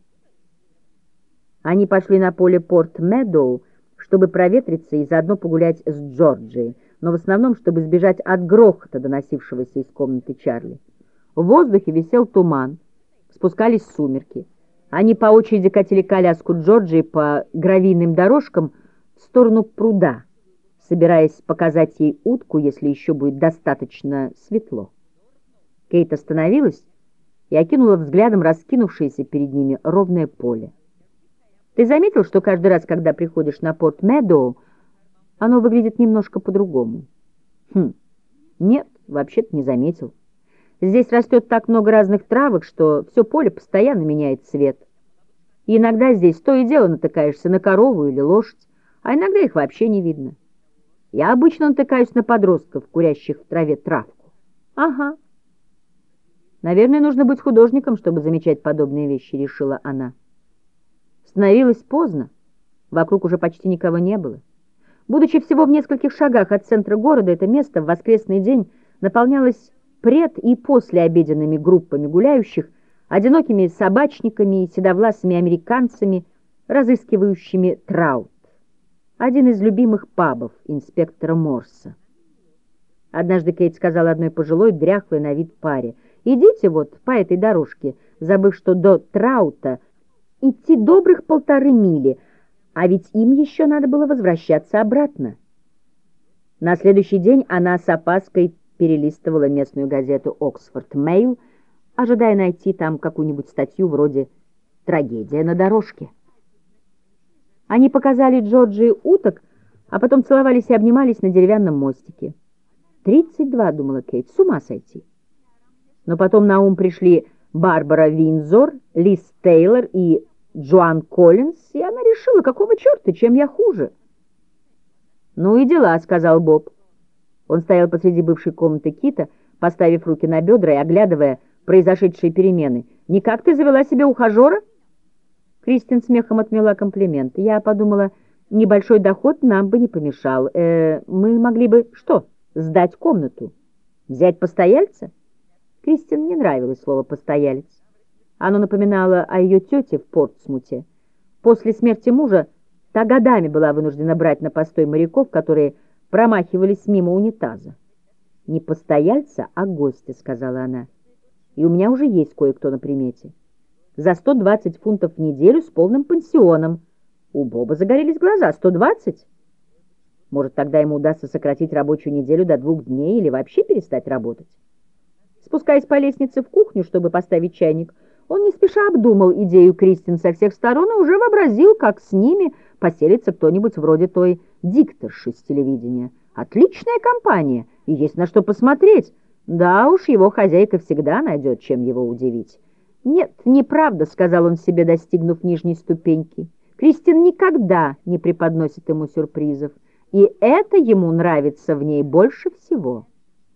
Они пошли на поле Порт-Медоу, чтобы проветриться и заодно погулять с Джорджией, но в основном, чтобы сбежать от грохота, доносившегося из комнаты Чарли. В воздухе висел туман, спускались сумерки. Они по очереди катили коляску Джорджии по гравийным дорожкам в сторону пруда, собираясь показать ей утку, если еще будет достаточно светло. Кейт остановилась и окинула взглядом раскинувшееся перед ними ровное поле. «Ты заметил, что каждый раз, когда приходишь на Порт-Медоу, оно выглядит немножко по-другому?» «Хм, нет, вообще-то не заметил. Здесь растет так много разных травок, что все поле постоянно меняет цвет. И иногда здесь то и дело натыкаешься на корову или лошадь, а иногда их вообще не видно». Я обычно натыкаюсь на подростков, курящих в траве травку. Ага. Наверное, нужно быть художником, чтобы замечать подобные вещи, решила она. Становилось поздно. Вокруг уже почти никого не было. Будучи всего в нескольких шагах от центра города, это место в воскресный день наполнялось пред- и послеобеденными группами гуляющих, одинокими собачниками и седовласыми американцами, разыскивающими траут. Один из любимых пабов инспектора Морса. Однажды Кейт сказала одной пожилой, дряхлой на вид паре: «Идите вот по этой дорожке», забыв, что до траута идти добрых полторы мили, а ведь им еще надо было возвращаться обратно. На следующий день она с опаской перелистывала местную газету «Оксфорд Мэйл», ожидая найти там какую-нибудь статью вроде «Трагедия на дорожке». Они показали Джорджии уток, а потом целовались и обнимались на деревянном мостике. «Тридцать два», — думала Кейт, — «с ума сойти». Но потом на ум пришли Барбара Виндзор, Лиз Тейлор и Джоан Коллинз, и она решила, какого черта, чем я хуже. «Ну и дела», — сказал Боб. Он стоял посреди бывшей комнаты Кита, поставив руки на бедра и оглядывая произошедшие перемены. «Никак ты завела себе ухажера?» Кристин смехом отмела комплимент. «Я подумала, небольшой доход нам бы не помешал. Э, мы могли бы, что, сдать комнату? Взять постояльца?» Кристин не нравилось слово «постоялец». Оно напоминало о ее тете в Портсмуте. После смерти мужа та годами была вынуждена брать на постой моряков, которые промахивались мимо унитаза. «Не постояльца, а гостя», — сказала она. «И у меня уже есть кое-кто на примете. За сто двадцать фунтов в неделю с полным пансионом». У Боба загорелись глаза. «сто двадцать? Может, тогда ему удастся сократить рабочую неделю до двух дней или вообще перестать работать?» Спускаясь по лестнице в кухню, чтобы поставить чайник, он не спеша обдумал идею Кристин со всех сторон и уже вообразил, как с ними поселится кто-нибудь вроде той дикторши с телевидения. Отличная компания, и есть на что посмотреть. Да уж, его хозяйка всегда найдет, чем его удивить. «Нет, неправда», — сказал он себе, достигнув нижней ступеньки. «Кристин никогда не преподносит ему сюрпризов, и это ему нравится в ней больше всего».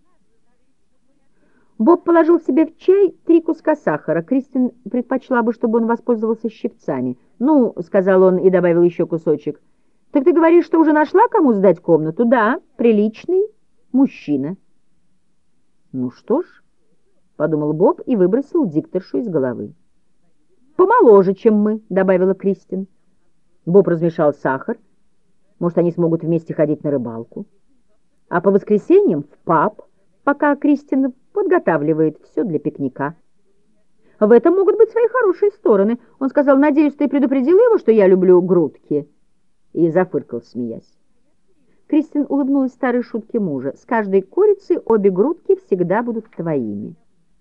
Боб положил себе в чай три куска сахара. Кристин предпочла бы, чтобы он воспользовался щипцами. «Ну», — сказал он и добавил еще кусочек. «Так ты говоришь, что уже нашла, кому сдать комнату?» «Да, приличный мужчина». «Ну что ж», — подумал Боб и выбросил дикторшу из головы. «Помоложе, чем мы», — добавила Кристин. Боб размешал сахар. Может, они смогут вместе ходить на рыбалку. А по воскресеньям в паб, пока Кристин подготавливает все для пикника. В этом могут быть свои хорошие стороны. Он сказал: «Надеюсь, ты предупредила его, что я люблю грудки?» И зафыркал, смеясь. Кристин улыбнулась старой шутке мужа. «С каждой курицей обе грудки всегда будут твоими».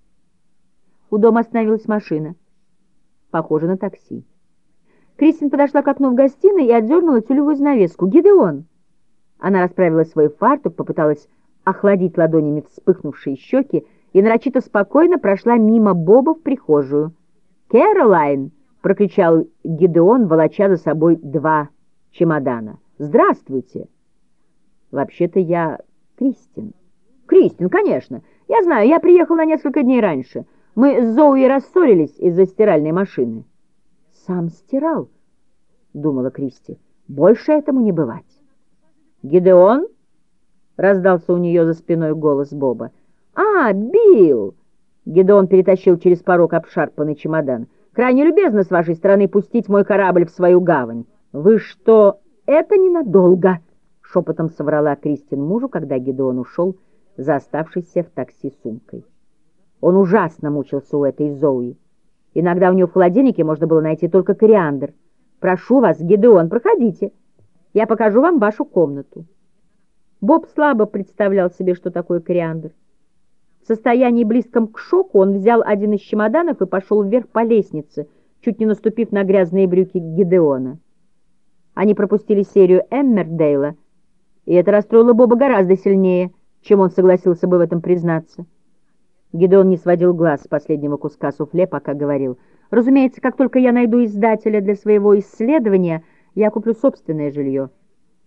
У дома остановилась машина. Похоже на такси. Кристин подошла к окну в гостиной и отдернула тюлевую занавеску. «Гидеон!» Она расправила свой фартук, попыталась охладить ладонями вспыхнувшие щеки и нарочито спокойно прошла мимо Боба в прихожую. «Кэролайн!» — прокричал Гидеон, волоча за собой два чемодана. «Здравствуйте!» «Вообще-то я Кристин». «Кристин, конечно. Я знаю, я приехал на несколько дней раньше. Мы с Зоуи рассорились из-за стиральной машины». «Сам стирал?» — думала Кристи. «Больше этому не бывать». «Гидеон?» — раздался у нее за спиной голос Боба. «А, Билл!» — Гидеон перетащил через порог обшарпанный чемодан. «Крайне любезно с вашей стороны пустить мой корабль в свою гавань. Вы что, это ненадолго?» — шепотом соврала Кристин мужу, когда Гидеон ушел за оставшейся в такси сумкой. Он ужасно мучился у этой Зоуи. Иногда у нее в холодильнике можно было найти только кориандр. «Прошу вас, Гидеон, проходите. Я покажу вам вашу комнату». Боб слабо представлял себе, что такое кориандр. В состоянии близком к шоку он взял один из чемоданов и пошел вверх по лестнице, чуть не наступив на грязные брюки Гидеона. Они пропустили серию Эммердейла, и это расстроило Боба гораздо сильнее, чем он согласился бы в этом признаться. Гидеон не сводил глаз с последнего куска суфле, пока говорил: «Разумеется, как только я найду издателя для своего исследования, я куплю собственное жилье.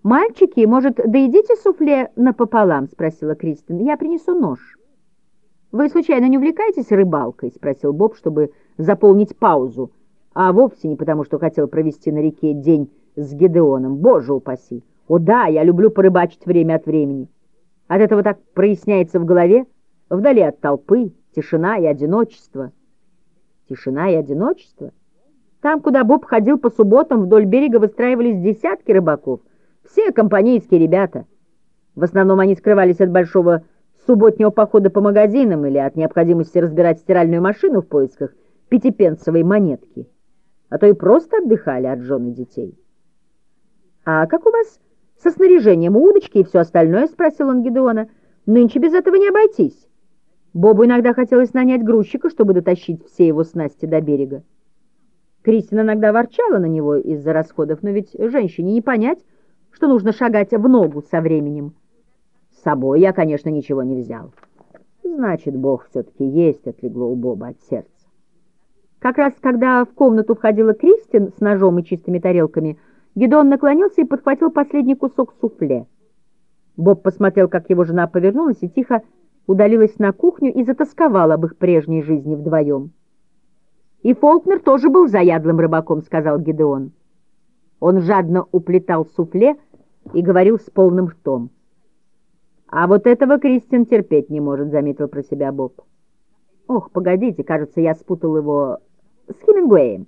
«Мальчики, может, доедите суфле напополам?» — спросила Кристин. «Я принесу нож». «Вы, случайно, не увлекаетесь рыбалкой?» — спросил Боб, чтобы заполнить паузу, а вовсе не потому, что хотел провести на реке день с Гедеоном. Боже упаси! О да, я люблю порыбачить время от времени. От этого так проясняется в голове, вдали от толпы, тишина и одиночество. Тишина и одиночество? Там, куда Боб ходил по субботам, вдоль берега выстраивались десятки рыбаков, все компанейские ребята. В основном они скрывались от большого субботнего похода по магазинам или от необходимости разбирать стиральную машину в поисках пятипенсовой монетки, а то и просто отдыхали от жен и детей. «А как у вас со снаряжением, удочки и все остальное?» — спросил он Гедеона. «Нынче без этого не обойтись». Бобу иногда хотелось нанять грузчика, чтобы дотащить все его снасти до берега. Кристин иногда ворчала на него из-за расходов, но ведь женщине не понять, что нужно шагать в ногу со временем. С собой я, конечно, ничего не взял. Значит, Бог все-таки есть, отлегло у Боба от сердца. Как раз когда в комнату входила Кристин с ножом и чистыми тарелками, Гедеон наклонился и подхватил последний кусок суфле. Боб посмотрел, как его жена повернулась и тихо удалилась на кухню и затосковал об их прежней жизни вдвоем. «И Фолкнер тоже был заядлым рыбаком», — сказал Гедеон. Он жадно уплетал суфле и говорил с полным ртом. «А вот этого Кристин терпеть не может», — заметил про себя Боб. «Ох, погодите, кажется, я спутал его с Хемингуэем».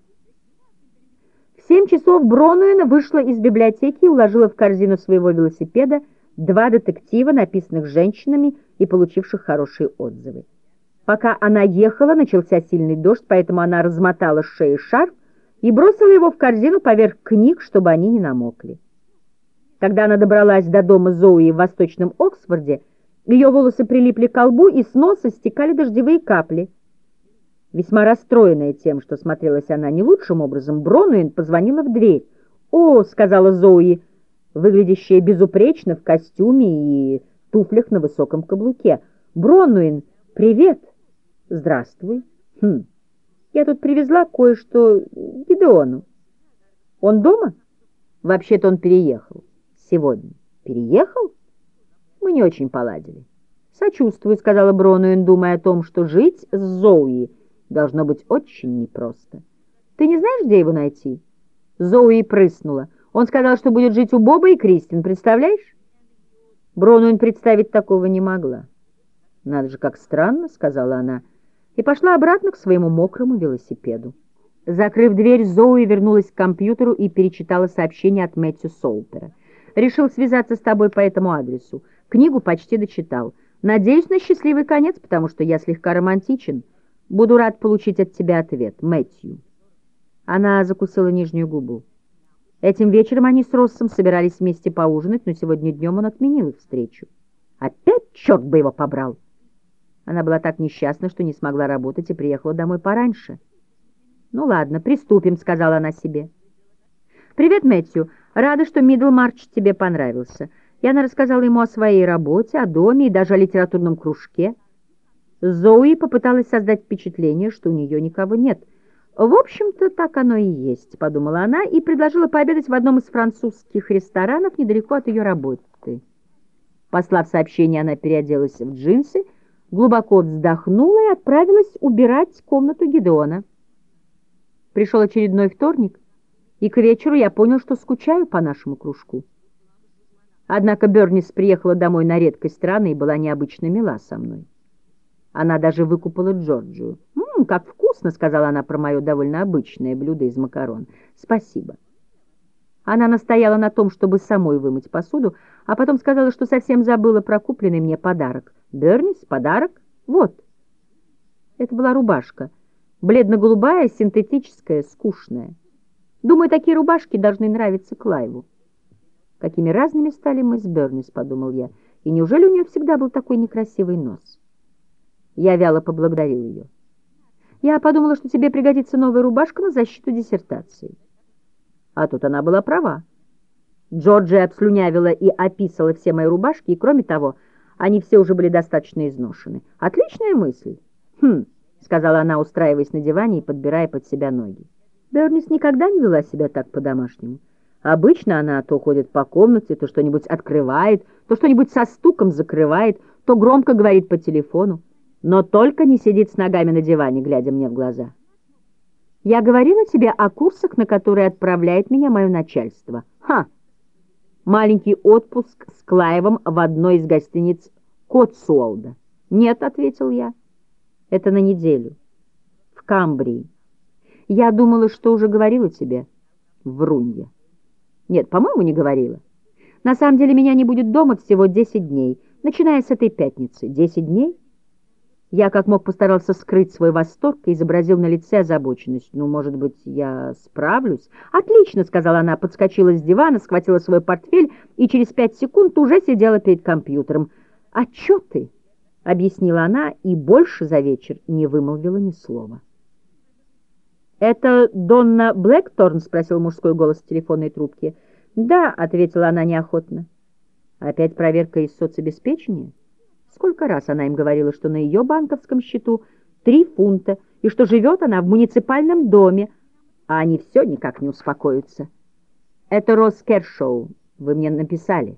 В семь часов Бронуэн вышла из библиотеки и уложила в корзину своего велосипеда два детектива, написанных женщинами и получивших хорошие отзывы. Пока она ехала, начался сильный дождь, поэтому она размотала с шеи шарф и бросила его в корзину поверх книг, чтобы они не намокли. Когда она добралась до дома Зоуи в Восточном Оксфорде, ее волосы прилипли к лбу, и с носа стекали дождевые капли. Весьма расстроенная тем, что смотрелась она не лучшим образом, Бронуэн позвонила в дверь. «О», — сказала Зоуи, выглядящая безупречно в костюме и туфлях на высоком каблуке. «Бронуэн, привет!» «Здравствуй. Хм, я тут привезла кое-что Гедеону. Он дома?» «Вообще-то он переехал. Сегодня». «Переехал?» «Мы не очень поладили». «Сочувствую», — сказала Бронуэн, думая о том, что жить с Зоуи должно быть очень непросто. «Ты не знаешь, где его найти?» Зоуи прыснула. «Он сказал, что будет жить у Боба и Кристин, представляешь?» Бронуэн представить такого не могла. «Надо же, как странно», — сказала она, и пошла обратно к своему мокрому велосипеду. Закрыв дверь, Зоуи вернулась к компьютеру и перечитала сообщение от Мэтью Солтера. «Решил связаться с тобой по этому адресу. Книгу почти дочитал. Надеюсь на счастливый конец, потому что я слегка романтичен. Буду рад получить от тебя ответ. Мэтью». Она закусила нижнюю губу. Этим вечером они с Россом собирались вместе поужинать, но сегодня днем он отменил их встречу. Опять черт бы его побрал! Она была так несчастна, что не смогла работать и приехала домой пораньше. «Ну ладно, приступим», — сказала она себе. «Привет, Мэтью. Рада, что Мидлмарч тебе понравился». И она рассказала ему о своей работе, о доме и даже о литературном кружке. Зоуи попыталась создать впечатление, что у нее никого нет. «В общем-то, так оно и есть», — подумала она и предложила пообедать в одном из французских ресторанов недалеко от ее работы. Послав сообщение, она переоделась в джинсы, глубоко вздохнула и отправилась убирать комнату Гедеона. Пришел очередной вторник, и к вечеру я понял, что скучаю по нашему кружку. Однако Бернис приехала домой на редкость рано и была необычно мила со мной. Она даже выкупала Джорджию. «М-м, как вкусно!» — сказала она про мое довольно обычное блюдо из макарон. «Спасибо». Она настояла на том, чтобы самой вымыть посуду, а потом сказала, что совсем забыла про купленный мне подарок. «Бернис, подарок? Вот». Это была рубашка. Бледно-голубая, синтетическая, скучная. Думаю, такие рубашки должны нравиться Клайву. Какими разными стали мы с Бернис, подумал я, и неужели у нее всегда был такой некрасивый нос? Я вяло поблагодарил ее. Я подумала, что тебе пригодится новая рубашка на защиту диссертации. А тут она была права. Джорджия обслюнявила и описала все мои рубашки, и, кроме того, они все уже были достаточно изношены. Отличная мысль. Хм, сказала она, устраиваясь на диване и подбирая под себя ноги. Бернис никогда не вела себя так по-домашнему. Обычно она то ходит по комнате, то что-нибудь открывает, то что-нибудь со стуком закрывает, то громко говорит по телефону, но только не сидит с ногами на диване, глядя мне в глаза. Я говорила тебе о курсах, на которые отправляет меня мое начальство. Ха! Маленький отпуск с Клаевом в одной из гостиниц Котсуолда. Нет, — ответил я, — это на неделю. В Камбрии. Я думала, что уже говорила тебе. Врунья. Нет, по-моему, не говорила. На самом деле меня не будет дома всего десять дней, начиная с этой пятницы. Десять дней? Я как мог постарался скрыть свой восторг и изобразил на лице озабоченность. «Ну, может быть, я справлюсь?» «Отлично», — сказала она, подскочила с дивана, схватила свой портфель и через пять секунд уже сидела перед компьютером. «Отчеты», — объяснила она, и больше за вечер не вымолвила ни слова. «Это Донна Блэкторн?» — спросил мужской голос в телефонной трубке. «Да», — ответила она неохотно. «Опять проверка из соцобеспечения?» Сколько раз она им говорила, что на ее банковском счету три фунта, и что живет она в муниципальном доме, а они все никак не успокоятся. «Это Росс Кершоу, вы мне написали».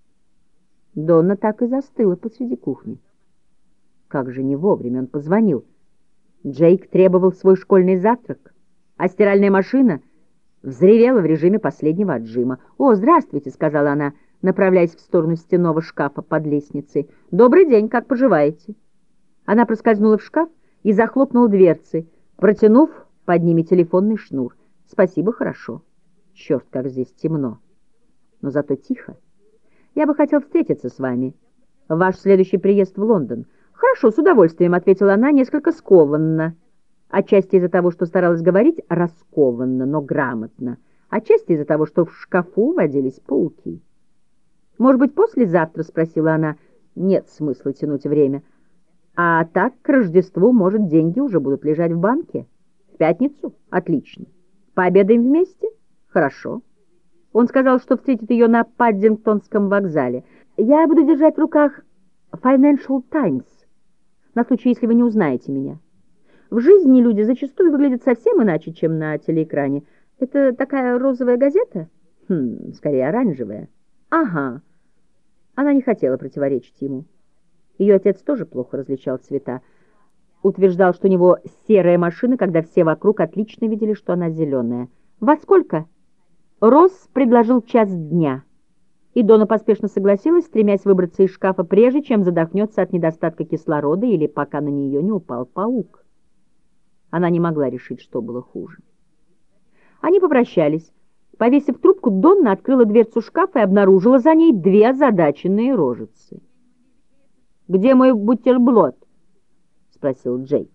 Донна так и застыла посреди кухни. Как же не вовремя он позвонил. Джейк требовал свой школьный завтрак, а стиральная машина взревела в режиме последнего отжима. «О, здравствуйте», — сказала она, направляясь в сторону стенного шкафа под лестницей. «Добрый день, как поживаете?» Она проскользнула в шкаф и захлопнула дверцы, протянув под ними телефонный шнур. «Спасибо, хорошо. Черт, как здесь темно. Но зато тихо. Я бы хотел встретиться с вами. Ваш следующий приезд в Лондон». «Хорошо, с удовольствием», — ответила она несколько скованно. Отчасти из-за того, что старалась говорить раскованно, но грамотно. Отчасти из-за того, что в шкафу водились пауки. «Может быть, послезавтра?» — спросила она. «Нет смысла тянуть время. А так, к Рождеству, может, деньги уже будут лежать в банке? В пятницу? Отлично. Пообедаем вместе? Хорошо». Он сказал, что встретит ее на Паддингтонском вокзале. «Я буду держать в руках Financial Times, на случай, если вы не узнаете меня. В жизни люди зачастую выглядят совсем иначе, чем на телеэкране. Это такая розовая газета? Хм, скорее оранжевая. Ага». Она не хотела противоречить ему. Ее отец тоже плохо различал цвета. Утверждал, что у него серая машина, когда все вокруг отлично видели, что она зеленая. «Во сколько?» Росс предложил час дня. И Дона поспешно согласилась, стремясь выбраться из шкафа, прежде чем задохнется от недостатка кислорода или пока на нее не упал паук. Она не могла решить, что было хуже. Они попрощались. Повесив трубку, Донна открыла дверцу шкафа и обнаружила за ней две озадаченные рожицы. «Где мой бутерброд?» — спросил Джейк.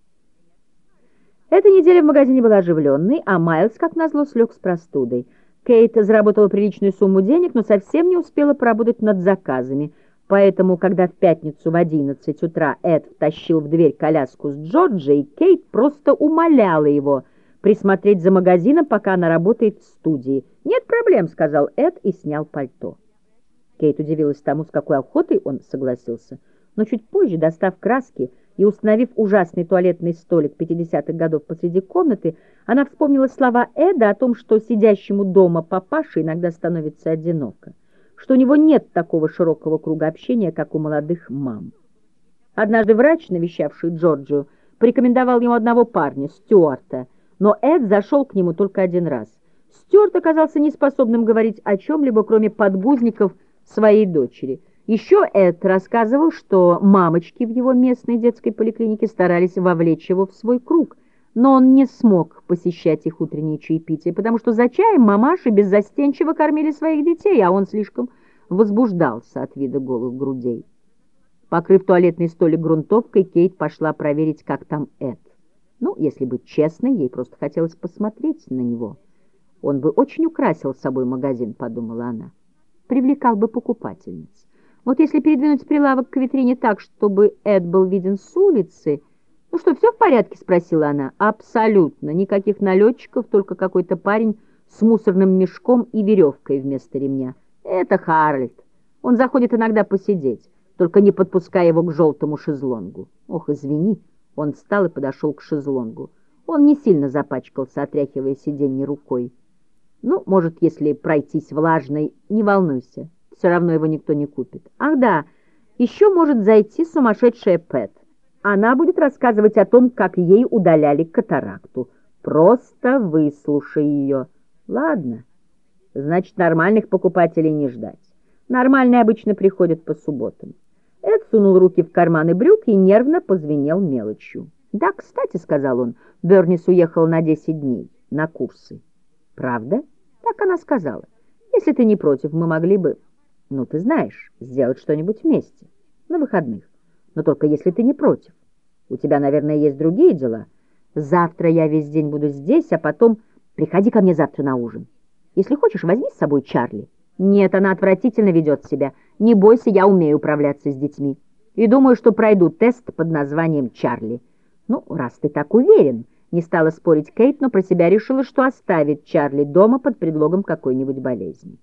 Эта неделя в магазине была оживленной, а Майлз, как назло, слег с простудой. Кейт заработала приличную сумму денег, но совсем не успела поработать над заказами, поэтому, когда в пятницу в одиннадцать утра Эд втащил в дверь коляску с Джорджией, Кейт просто умоляла его присмотреть за магазином, пока она работает в студии. «Нет проблем», — сказал Эд и снял пальто. Кейт удивилась тому, с какой охотой он согласился, но чуть позже, достав краски и установив ужасный туалетный столик пятидесятых годов посреди комнаты, она вспомнила слова Эда о том, что сидящему дома папаше иногда становится одиноко, что у него нет такого широкого круга общения, как у молодых мам. Однажды врач, навещавший Джорджию, порекомендовал ему одного парня, Стюарта, но Эд зашел к нему только один раз. Стюарт оказался неспособным говорить о чем-либо, кроме подгузников своей дочери. Еще Эд рассказывал, что мамочки в его местной детской поликлинике старались вовлечь его в свой круг, но он не смог посещать их утренние чаепития, потому что за чаем мамаши беззастенчиво кормили своих детей, а он слишком возбуждался от вида голых грудей. Покрыв туалетный столик грунтовкой, Кейт пошла проверить, как там Эд. Ну, если быть честной, ей просто хотелось посмотреть на него. Он бы очень украсил собой магазин, подумала она. Привлекал бы покупательниц. Вот если передвинуть прилавок к витрине так, чтобы Эд был виден с улицы... «Ну что, все в порядке?» — спросила она. «Абсолютно. Никаких налетчиков, только какой-то парень с мусорным мешком и веревкой вместо ремня. Это Харальд. Он заходит иногда посидеть, только не подпуская его к желтому шезлонгу». «Ох, извини». Он встал и подошел к шезлонгу. Он не сильно запачкался, отряхивая сиденье рукой. Ну, может, если пройтись влажной, не волнуйся, все равно его никто не купит. Ах да, еще может зайти сумасшедшая Пэт. Она будет рассказывать о том, как ей удаляли катаракту. Просто выслушай ее. Ладно, значит, нормальных покупателей не ждать. Нормальные обычно приходят по субботам. Эд сунул руки в карманы брюк и нервно позвенел мелочью. «Да, кстати, — сказал он, — Бернис уехал на десять дней на курсы». «Правда?» «Так она сказала. Если ты не против, мы могли бы, ну, ты знаешь, сделать что-нибудь вместе, на выходных. Но только если ты не против. У тебя, наверное, есть другие дела. Завтра я весь день буду здесь, а потом приходи ко мне завтра на ужин. Если хочешь, возьми с собой Чарли». «Нет, она отвратительно ведет себя. Не бойся, я умею управляться с детьми. И думаю, что пройду тест под названием Чарли». «Ну, раз ты так уверен», — не стала спорить Кейт, но про себя решила, что оставит Чарли дома под предлогом какой-нибудь болезни.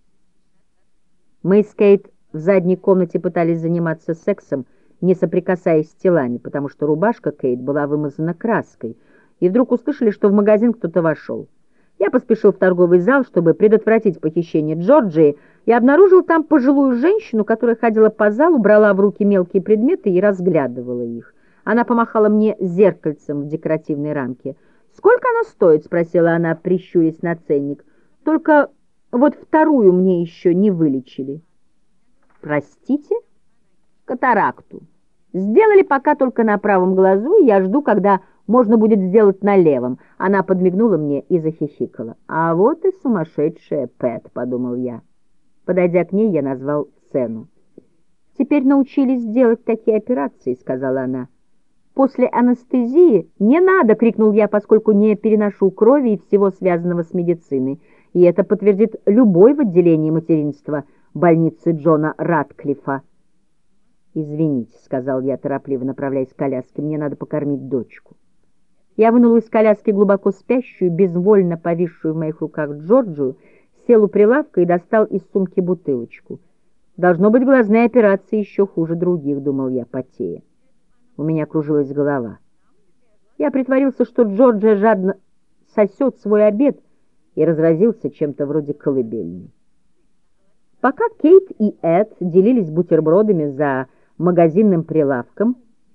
Мы с Кейт в задней комнате пытались заниматься сексом, не соприкасаясь с телами, потому что рубашка Кейт была вымазана краской, и вдруг услышали, что в магазин кто-то вошел. Я поспешил в торговый зал, чтобы предотвратить похищение Джорджии, и обнаружил там пожилую женщину, которая ходила по залу, брала в руки мелкие предметы и разглядывала их. Она помахала мне зеркальцем в декоративной рамке. «Сколько оно стоит?» — спросила она, прищурясь на ценник. «Только вот вторую мне еще не вылечили». «Простите?» «Катаракту. Сделали пока только на правом глазу, и я жду, когда можно будет сделать на левом». Она подмигнула мне и захихикала. «А вот и сумасшедшая Пэт», — подумал я. Подойдя к ней, я назвал цену. «Теперь научились делать такие операции», — сказала она. «После анестезии не надо!» — крикнул я, поскольку не переношу крови и всего связанного с медициной. И это подтвердит любой в отделении материнства больницы Джона Ратклиффа. «Извините», — сказал я, торопливо направляясь к коляске, — «мне надо покормить дочку». Я вынул из коляски глубоко спящую, безвольно повисшую в моих руках Джорджию, сел у прилавка и достал из сумки бутылочку. «Должно быть, глазные операции еще хуже других», — думал я, потея. У меня кружилась голова. Я притворился, что Джорджия жадно сосет свой обед, и разразился чем-то вроде колыбельной. Пока Кейт и Эд делились бутербродами за магазинным прилавком,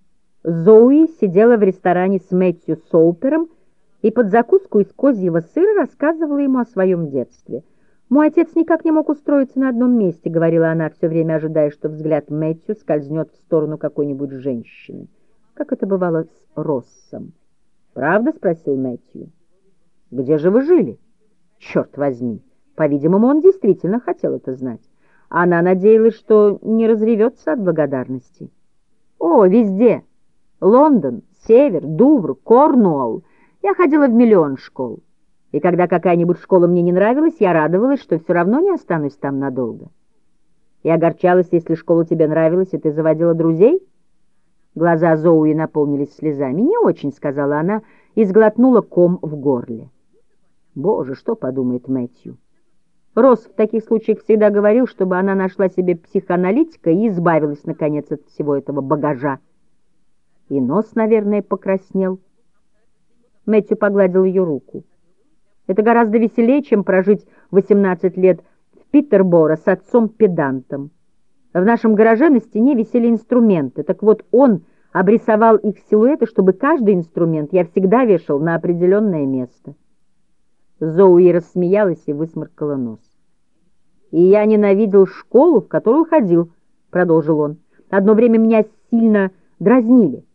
Зоуи сидела в ресторане с Мэтью Соупером и под закуску из козьего сыра рассказывала ему о своем детстве. «Мой отец никак не мог устроиться на одном месте», — говорила она, все время ожидая, что взгляд Мэтью скользнет в сторону какой-нибудь женщины. Как это бывало с Россом. «Правда?» — спросил Мэтью. «Где же вы жили?» «Черт возьми!» По-видимому, он действительно хотел это знать. Она надеялась, что не разревется от благодарности. «О, везде! Лондон, Север, Дувр, Корнуолл. Я ходила в миллион школ. И когда какая-нибудь школа мне не нравилась, я радовалась, что все равно не останусь там надолго. И огорчалась, если школа тебе нравилась, и ты заводила друзей?» Глаза Зоуи наполнились слезами. «Не очень», — сказала она, и сглотнула ком в горле. Боже, что подумает Мэтью? Росс в таких случаях всегда говорил, чтобы она нашла себе психоаналитика и избавилась, наконец, от всего этого багажа. И нос, наверное, покраснел. Мэтью погладил ее руку. «Это гораздо веселее, чем прожить восемнадцать лет в Питерборо с отцом-педантом. В нашем гараже на стене висели инструменты. Так вот, он обрисовал их силуэты, чтобы каждый инструмент я всегда вешал на определенное место». Зоуи рассмеялась и высморкала нос. «И я ненавидел школу, в которую ходил», — продолжил он. «Одно время меня сильно дразнили.